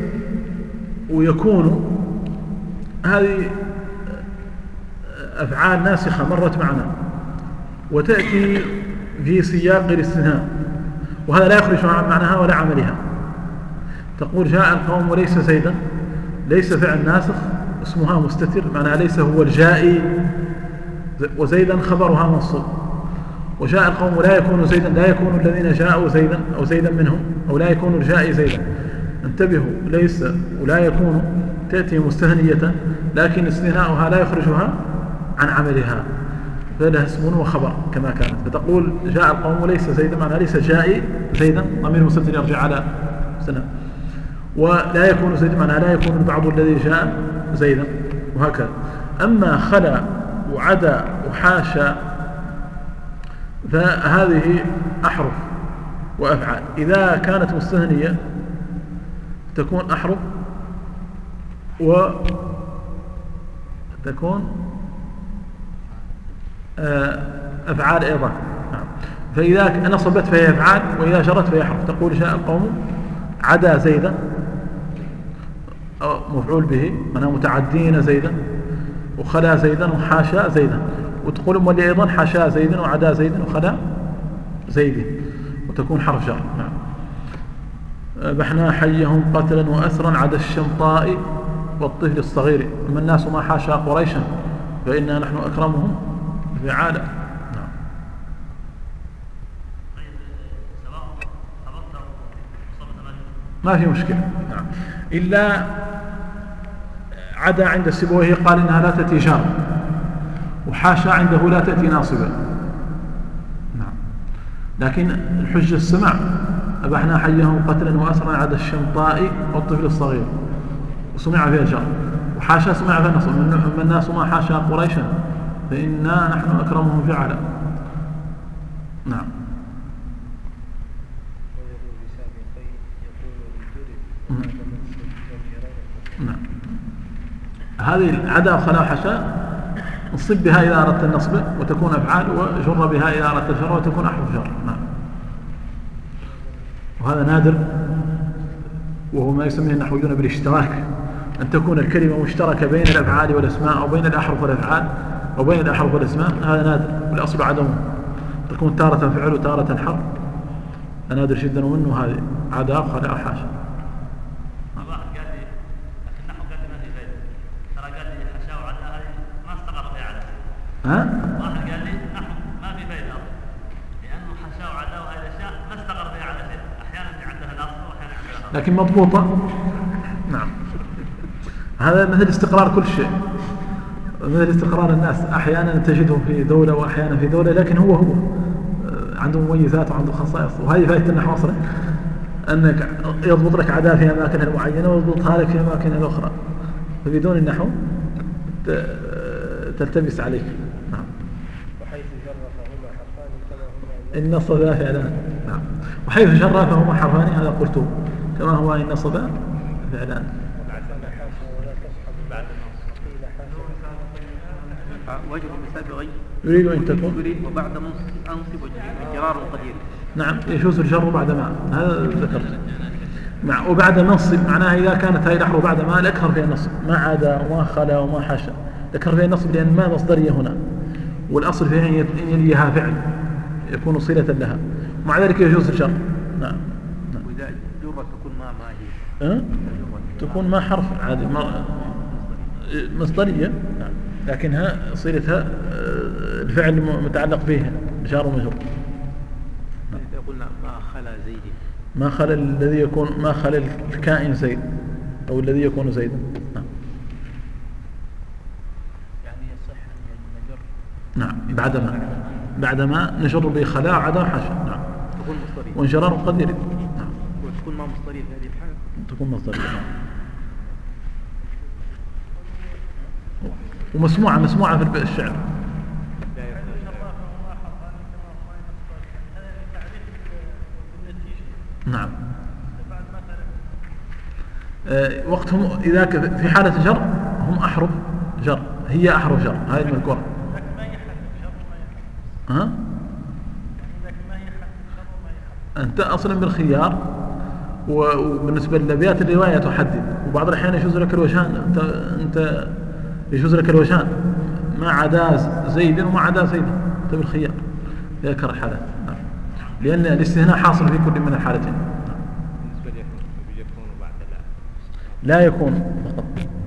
[SPEAKER 1] ويكون، هذه أفعال ناسخة مرت معنا وتأتي في سياق الاستثناء، وهذا لا يخرج عن معناها ولا عملها. تقول جاء القوم وليس زيدا، ليس فعل ناسخ اسمها مستتر معناها ليس هو الجائي، وزيدا خبرها منصوب. وجاء القوم لا يكون زيدا، لا يكون الذين جاءوا زيدا أو زيدا منهم، أو لا يكون الجائي زيدا. انتبهوا، ليس ولا يكون تأتي مستثنية لكن استثناؤها لا يخرجها عن عملها، فلها اسم وخبر كما كانت. فتقول جاء القوم وليس زيدا معناها ليس جائي زيدا، ضمير مستتر يرجع على سنة. ولا يكون زيدا معناها لا يكون البعض الذي جاء زيدا، وهكذا. أما خلا وعدا وحاشا فهذه أحرف وأفعال. إذا كانت مستثنية تكون أحرف وتكون أفعال أيضا. فإذا نصبت فهي أفعال، وإذا جرت فهي أحرف. تقول جاء القوم عدا زيدا مفعول به أنا متعدين زيدا، وخلا زيدا وحاشا زيدا. وتقول مولي أيضا حاشا زيدا وعدا زيدا وخلا زيد، وتكون حرف جر. نعم. بحنا حيهم قتلا وأسرا عدا الشمطاء والطفل الصغير، أما الناس ما حاشا قريشا فإنا نحن أكرمهم فعالا. نعم. ما في مشكلة. نعم. إلا عدا عند سيبويه قال إنها لا تأتي جار، وحاشا عنده لا تأتي ناصبة. نعم. لكن الحجة السمع، أبحنا حيهم قتلا وأسرا عدا الشمطاء والطفل الصغير، وسمع فيها الجر. وحاشا سمع فيها النصب، أما الناس ما حاشا قريشا فإنا نحن أكرمهم فعلا. نعم. نعم. هذه العدا وخلا وحشا نصب بها إذا أردت النصب وتكون أفعال، وجر بها إذا أردت الجر وتكون أحرف جر. نعم. وهذا نادر، وهو ما يسميه النحويون بالاشتراك، أن تكون الكلمة مشتركة بين الأفعال والأسماء، أو بين الأحرف والأفعال، أو بين الأحرف والأسماء. هذا نادر، والأصل عدمه. تكون تارة فعل وتارة حرف، نادر جدا، ومنه هذه عدا وخلا وحاشا. ها؟
[SPEAKER 6] واحد قال لي نحن ما في فائدة أصلا لأنه حاشاه وعداه وهذه الأشياء ما استقر فيها على شيء، أحيانا في عندها الأصل وأحيانا عندها الأصل.
[SPEAKER 1] لكن مضبوطة. نعم. هذا مثل استقرار كل شيء، مثل استقرار الناس، أحيانا تجده في دولة وأحيانا في دولة، لكن هو عنده مميزات وعنده خصائص. وهذه فائدة النحو أصلا، أنك يضبط لك عادة في أماكنها المعينة ويضبطها لك في أماكنها الأخرى، فبدون النحو تلتبس عليك. نعم.
[SPEAKER 4] وحيث جر فهما حرفان كما هما
[SPEAKER 1] إن نصبا فعلان. نعم. وحيث جر فهما حرفان، هذا قلته كما هو إن نصبا فعلان.
[SPEAKER 4] وعسى حاشا ولا تصحب بعد النص قيل حاشا
[SPEAKER 5] وجه المثال بغير
[SPEAKER 1] يريد أن تكون
[SPEAKER 5] يريد وبعد أنصب وجرار قدير.
[SPEAKER 1] نعم يجوز الجر بعد ما، هذا ذكرت. وبعد منصب معناها إذا كانت هذه الأحرف بعد ما الأكثر فيها النصب، ما عدا وما خلا وما حاشا، ذكر فيها النصب لأن ما مصدرية هنا، والأصل فيها أن يليها فعل يكون صلة لها، مع ذلك يجوز الجر. نعم.
[SPEAKER 5] وإذا جرت تكون ما هي
[SPEAKER 1] تكون ما حرف عادي مصدرية. نعم. لكنها صلتها الفعل متعلق به جار ومجرور.
[SPEAKER 5] إذا قلنا ما خلا زيد،
[SPEAKER 1] ما خلا الذي يكون، ما خلا الكائن زيد أو الذي يكون زيدا. نعم.
[SPEAKER 3] يعني يصح أن نجر.
[SPEAKER 1] نعم. بعدما نجر بخلاء عدا حاشا. نعم.
[SPEAKER 5] تكون مصدرية
[SPEAKER 1] وانجرار قدير. نعم.
[SPEAKER 5] وتكون ما مصدرية في هذه الحالة.
[SPEAKER 1] تكون مصدرية. نعم. ومسموعة في الشعر. نعم. وقتهم إذا في حالة جر هم أحرف جر، هي أحرف جر هاي المذكورة. ها؟ أنت أصلا بالخيار، وبالنسبة للأبيات الرواية تحدد، وبعض الأحيان يجوز لك الوجهان. أنت يجوز لك الوجهان ما عدا زيد وما عدا زيد، أنت بالخيار ذكر الحالات. نعم. لأن الاستثناء حاصل في كل من الحالتين. لا يكون فقط،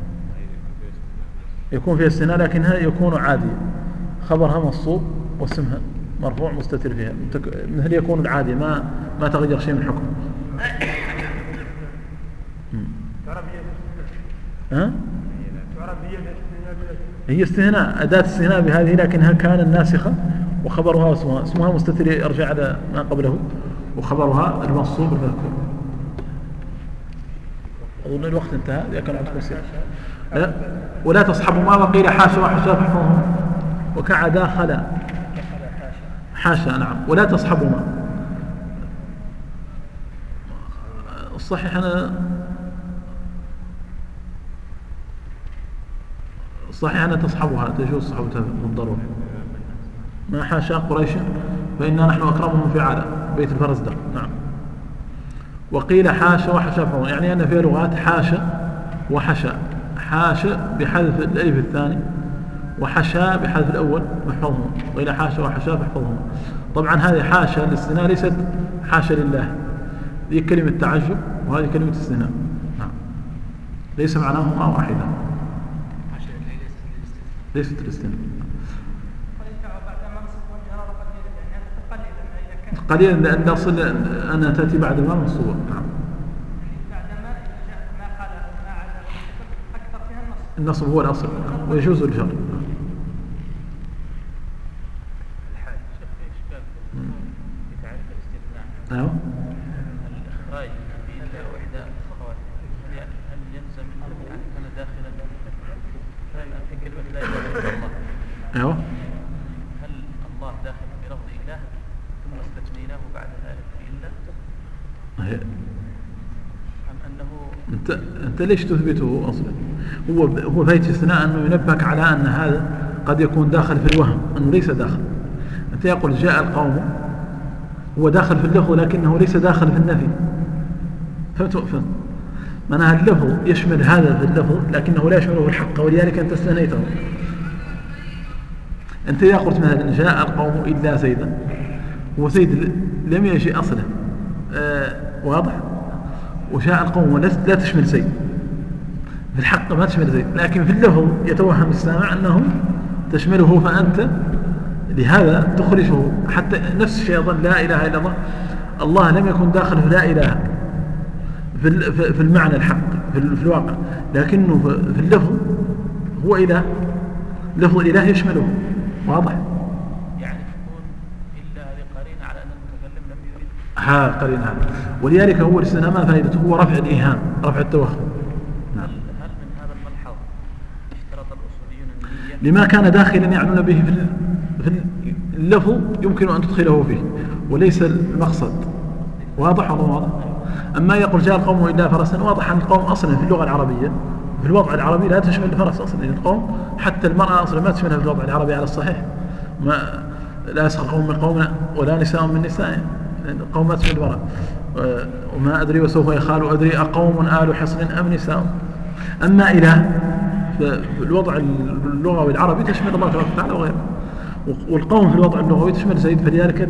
[SPEAKER 1] يكون فيها استثناء لكنها يكون عادية، خبرها منصوب واسمها مرفوع مستتر فيها، مثل يكون العادي ما تغير شيء من حكم. ها؟ هي استثناء، أداة استثناء بهذه، لكنها كان الناسخة وخبرها واسمها مستتر يرجع على ما قبله، وخبرها المنصوب المذكور. أظن الوقت انتهى، إذا كان عندكم سير. ولا تصحب ما وقيل حاشا وحاشا فحفظهم وكعدا خلا حاشا. نعم. ولا تصحب ما، الصحيح أنا تصحبها، تجوز صحبتها بالضرورة. ما حاشا قريش فإنا نحن أكرمهم في عالم بيت الفرزدق. نعم. وقيل حاشا وحشا فحفظهم، يعني أن في لغات حاشا وحشا، حاشا بحذف الألف الثاني وحشا بحذف الأول فاحفظهم، وقيل حاشا وحشا فاحفظهم. طبعا هذه حاشا الاستثناء ليست حاشا لله، ذي كلمة تعجب وهذه كلمة استثناء. نعم. ليس معناهما واحدا، ليست الاستثناء. قليلا لأن الأصل أنها تأتي بعد ما منصوبة. نعم. النصب هو الأصل ويجوز الجر. أيوه.
[SPEAKER 3] الإخراج في وحدة أخوات هل يلزم يعني كان داخلا في كلمة لا إله إلا الله؟
[SPEAKER 1] أيوه.
[SPEAKER 3] هل الله داخل في لفظ إله ثم استثنيناه بعد ذلك في إلا؟ أم أنه
[SPEAKER 1] أنت ليش تثبته أصلا؟ هو فايت استثناء أنه ينبهك على أن هذا قد يكون داخل في الوهم، أنه ليس داخل. أنت يقول جاء القوم، هو داخل في اللفظ لكنه ليس داخل في النفي. فهمت؟ معناها اللفظ يشمل هذا في اللفظ لكنه لا يشمله في الحق، ولذلك أنت استثنيته. أنت إذا قلت مثلا جاء القوم إلا زيدا، وزيد لم يجي أصلا، واضح؟ وجاء القوم لا تشمل زيد، في الحق ما تشمل زيد، لكن في اللفظ يتوهم السامع أنه تشمله فأنت لهذا تخرجه. حتى نفس الشيء يظن لا إله إلا الله، الله لم يكن داخله لا إله في المعنى الحق في الواقع، لكنه في اللفظ هو إله، لفظ الإله يشمله. واضح؟
[SPEAKER 5] يعني تكون إلا هذه قرينة على أن المتكلم لم يريد.
[SPEAKER 1] قرينة هذا. ولذلك هو الاستثناء ما فائدته؟ هو رفع الإيهام، رفع التوهم. نعم.
[SPEAKER 5] هل من هذا الملحظ اشترط الأصوليون النية؟
[SPEAKER 1] لما كان داخلا يعنون به في اللفظ يمكن أن تدخله فيه وليس المقصد. واضح ولا واضح؟ أما يقول جاء القوم إلا فرسا، واضح أن القوم أصلا في اللغة العربية في الوضع العربي لا تشمل الفرس أصلا، يعني القوم حتى المرأة أصلا ما تشملها في الوضع العربي على الصحيح. لا يسخر قوم من قوم ولا نساء من نساء، القوم ما تشمل المرأة. وما أدري وسوف يخال أدري أقوم آل حصن أم نساء. أما إله في الوضع اللغوي العربي تشمل الله تبارك وتعالى وغيره، والقوم في الوضع اللغوي تشمل زيد، فلذلك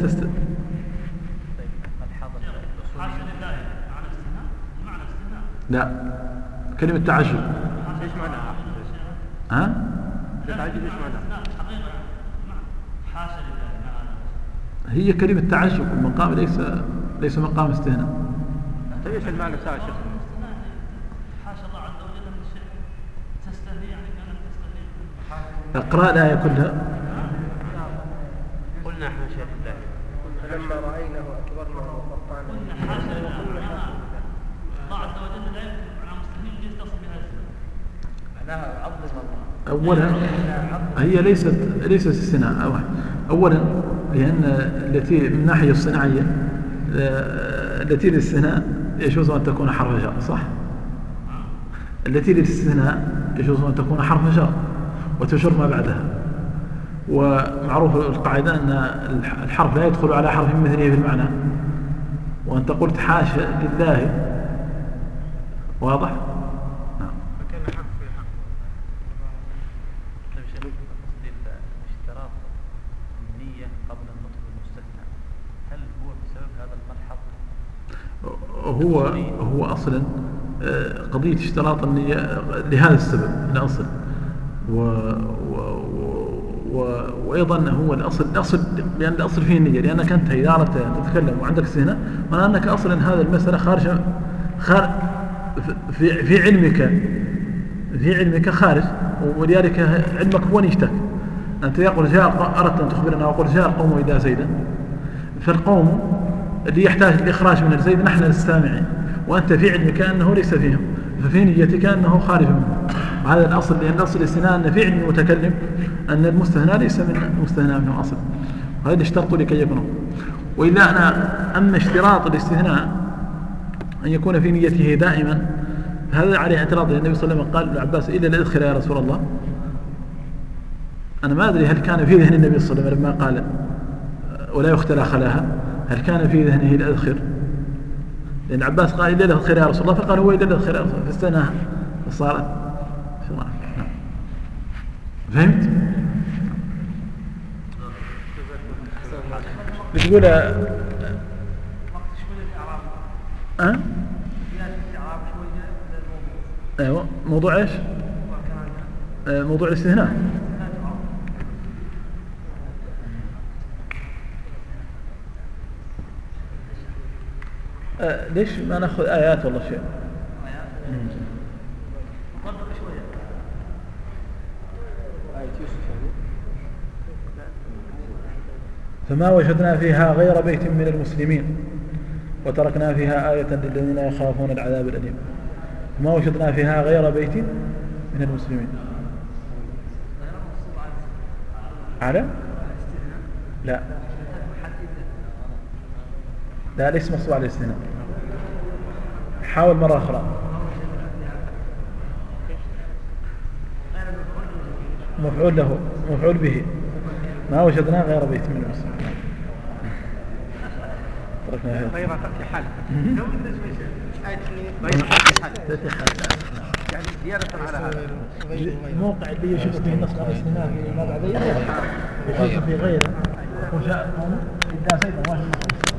[SPEAKER 1] لا كلمة تعجب.
[SPEAKER 5] ايش معناها؟
[SPEAKER 1] ها؟
[SPEAKER 5] تعجب ايش معناها؟
[SPEAKER 1] هي كلمة تعجب، المقام ليس مقام استهناء.
[SPEAKER 5] طيب ايش المعنى بتاع الشيخ؟
[SPEAKER 6] حاشا الله عز وجل من الشيء تستهي، يعني كانت تستهي.
[SPEAKER 1] اقرأ الآية كلها.
[SPEAKER 5] قلنا حاشا لله
[SPEAKER 4] فلما رأيناه أكبرنا وقطعنا.
[SPEAKER 6] قلنا حاشا لله، الله عز وجل لا يكتب على مستهين يتصل بهذا السبب.
[SPEAKER 3] معناها عظم الله.
[SPEAKER 1] أولا هي ليست استثناء. أولا لأن التي من ناحية الصناعية التي للاستثناء يجوز أن تكون حرف جر، صح؟ التي للاستثناء يجوز أن تكون حرف جر وتجر ما بعدها. ومعروف القاعدة أن الحرف لا يدخل على حرف مثله في المعنى، وأنت قلت حاشا لله. واضح؟ نعم.
[SPEAKER 5] فكان حق في حق. طيب شيخ اشتراط النية قبل النطق بالمستثنى، هل هو بسبب هذا الملحظ؟
[SPEAKER 1] هو أصلا قضية اشتراط النية لهذا السبب الأصل، وأيضا هو الأصل لأن الأصل فيه النية، لأنك أنت إذا أردت أن تتكلم وعندك استثناء معناه أنك أصلا هذا المسألة خارج في علمك خارج، ولذلك علمك هو نيتك. أنت يقول أردت أن تخبرنا وقل جاء القوم إلى زيدا، فالقوم اللي يحتاج الإخراج من الزيد نحن السامعين، وأنت في علمك أنه ليس فيهم، ففي نيتك أنه خارج منه. هذا الأصل، لأن الأصل الاستثناء أن في علم المتكلم أن المستثنى ليس من المستثنى منه أصلا، وهذا اشترط لكي يكون. وإلا أما اشتراط الاستثناء أن يكون في نيته دائما، هذا عليه اعتراض. النبي صلى الله عليه وسلم قال للعباس إلا الإدخل يا رسول الله. أنا ما أدري هل كان في ذهن النبي صلى الله عليه وسلم لما قال ولا يختلى خلاها، هل كان في ذهنه الأدخر؟ لأن العباس قال إلا الأدخل يا رسول الله، فقال هو إلا الأدخل يا رسول الله، فاستناها فصارت. فهمت؟ بتقول ايوه موضوع ايش؟ موضوع الاستثناء. ليش ما ناخذ آيات والله شيء؟ فما وجدنا فيها غير بيت من المسلمين وتركنا فيها آية للذين يخافون العذاب الأليم. فما وجدنا فيها غير بيت من المسلمين. على؟ لا لا ليس مصروع على الاستثناء. حاول مرة أخرى. مفعول له، مفعول به. ما وجدنا غير بيت من المسلمين.
[SPEAKER 5] غير تأتي حال. يعني زيادة على هذا
[SPEAKER 1] الموقع اللي يشوف فيه النص على الاستثناء ما بعد يخص في غيره وشاء إذا سيد الله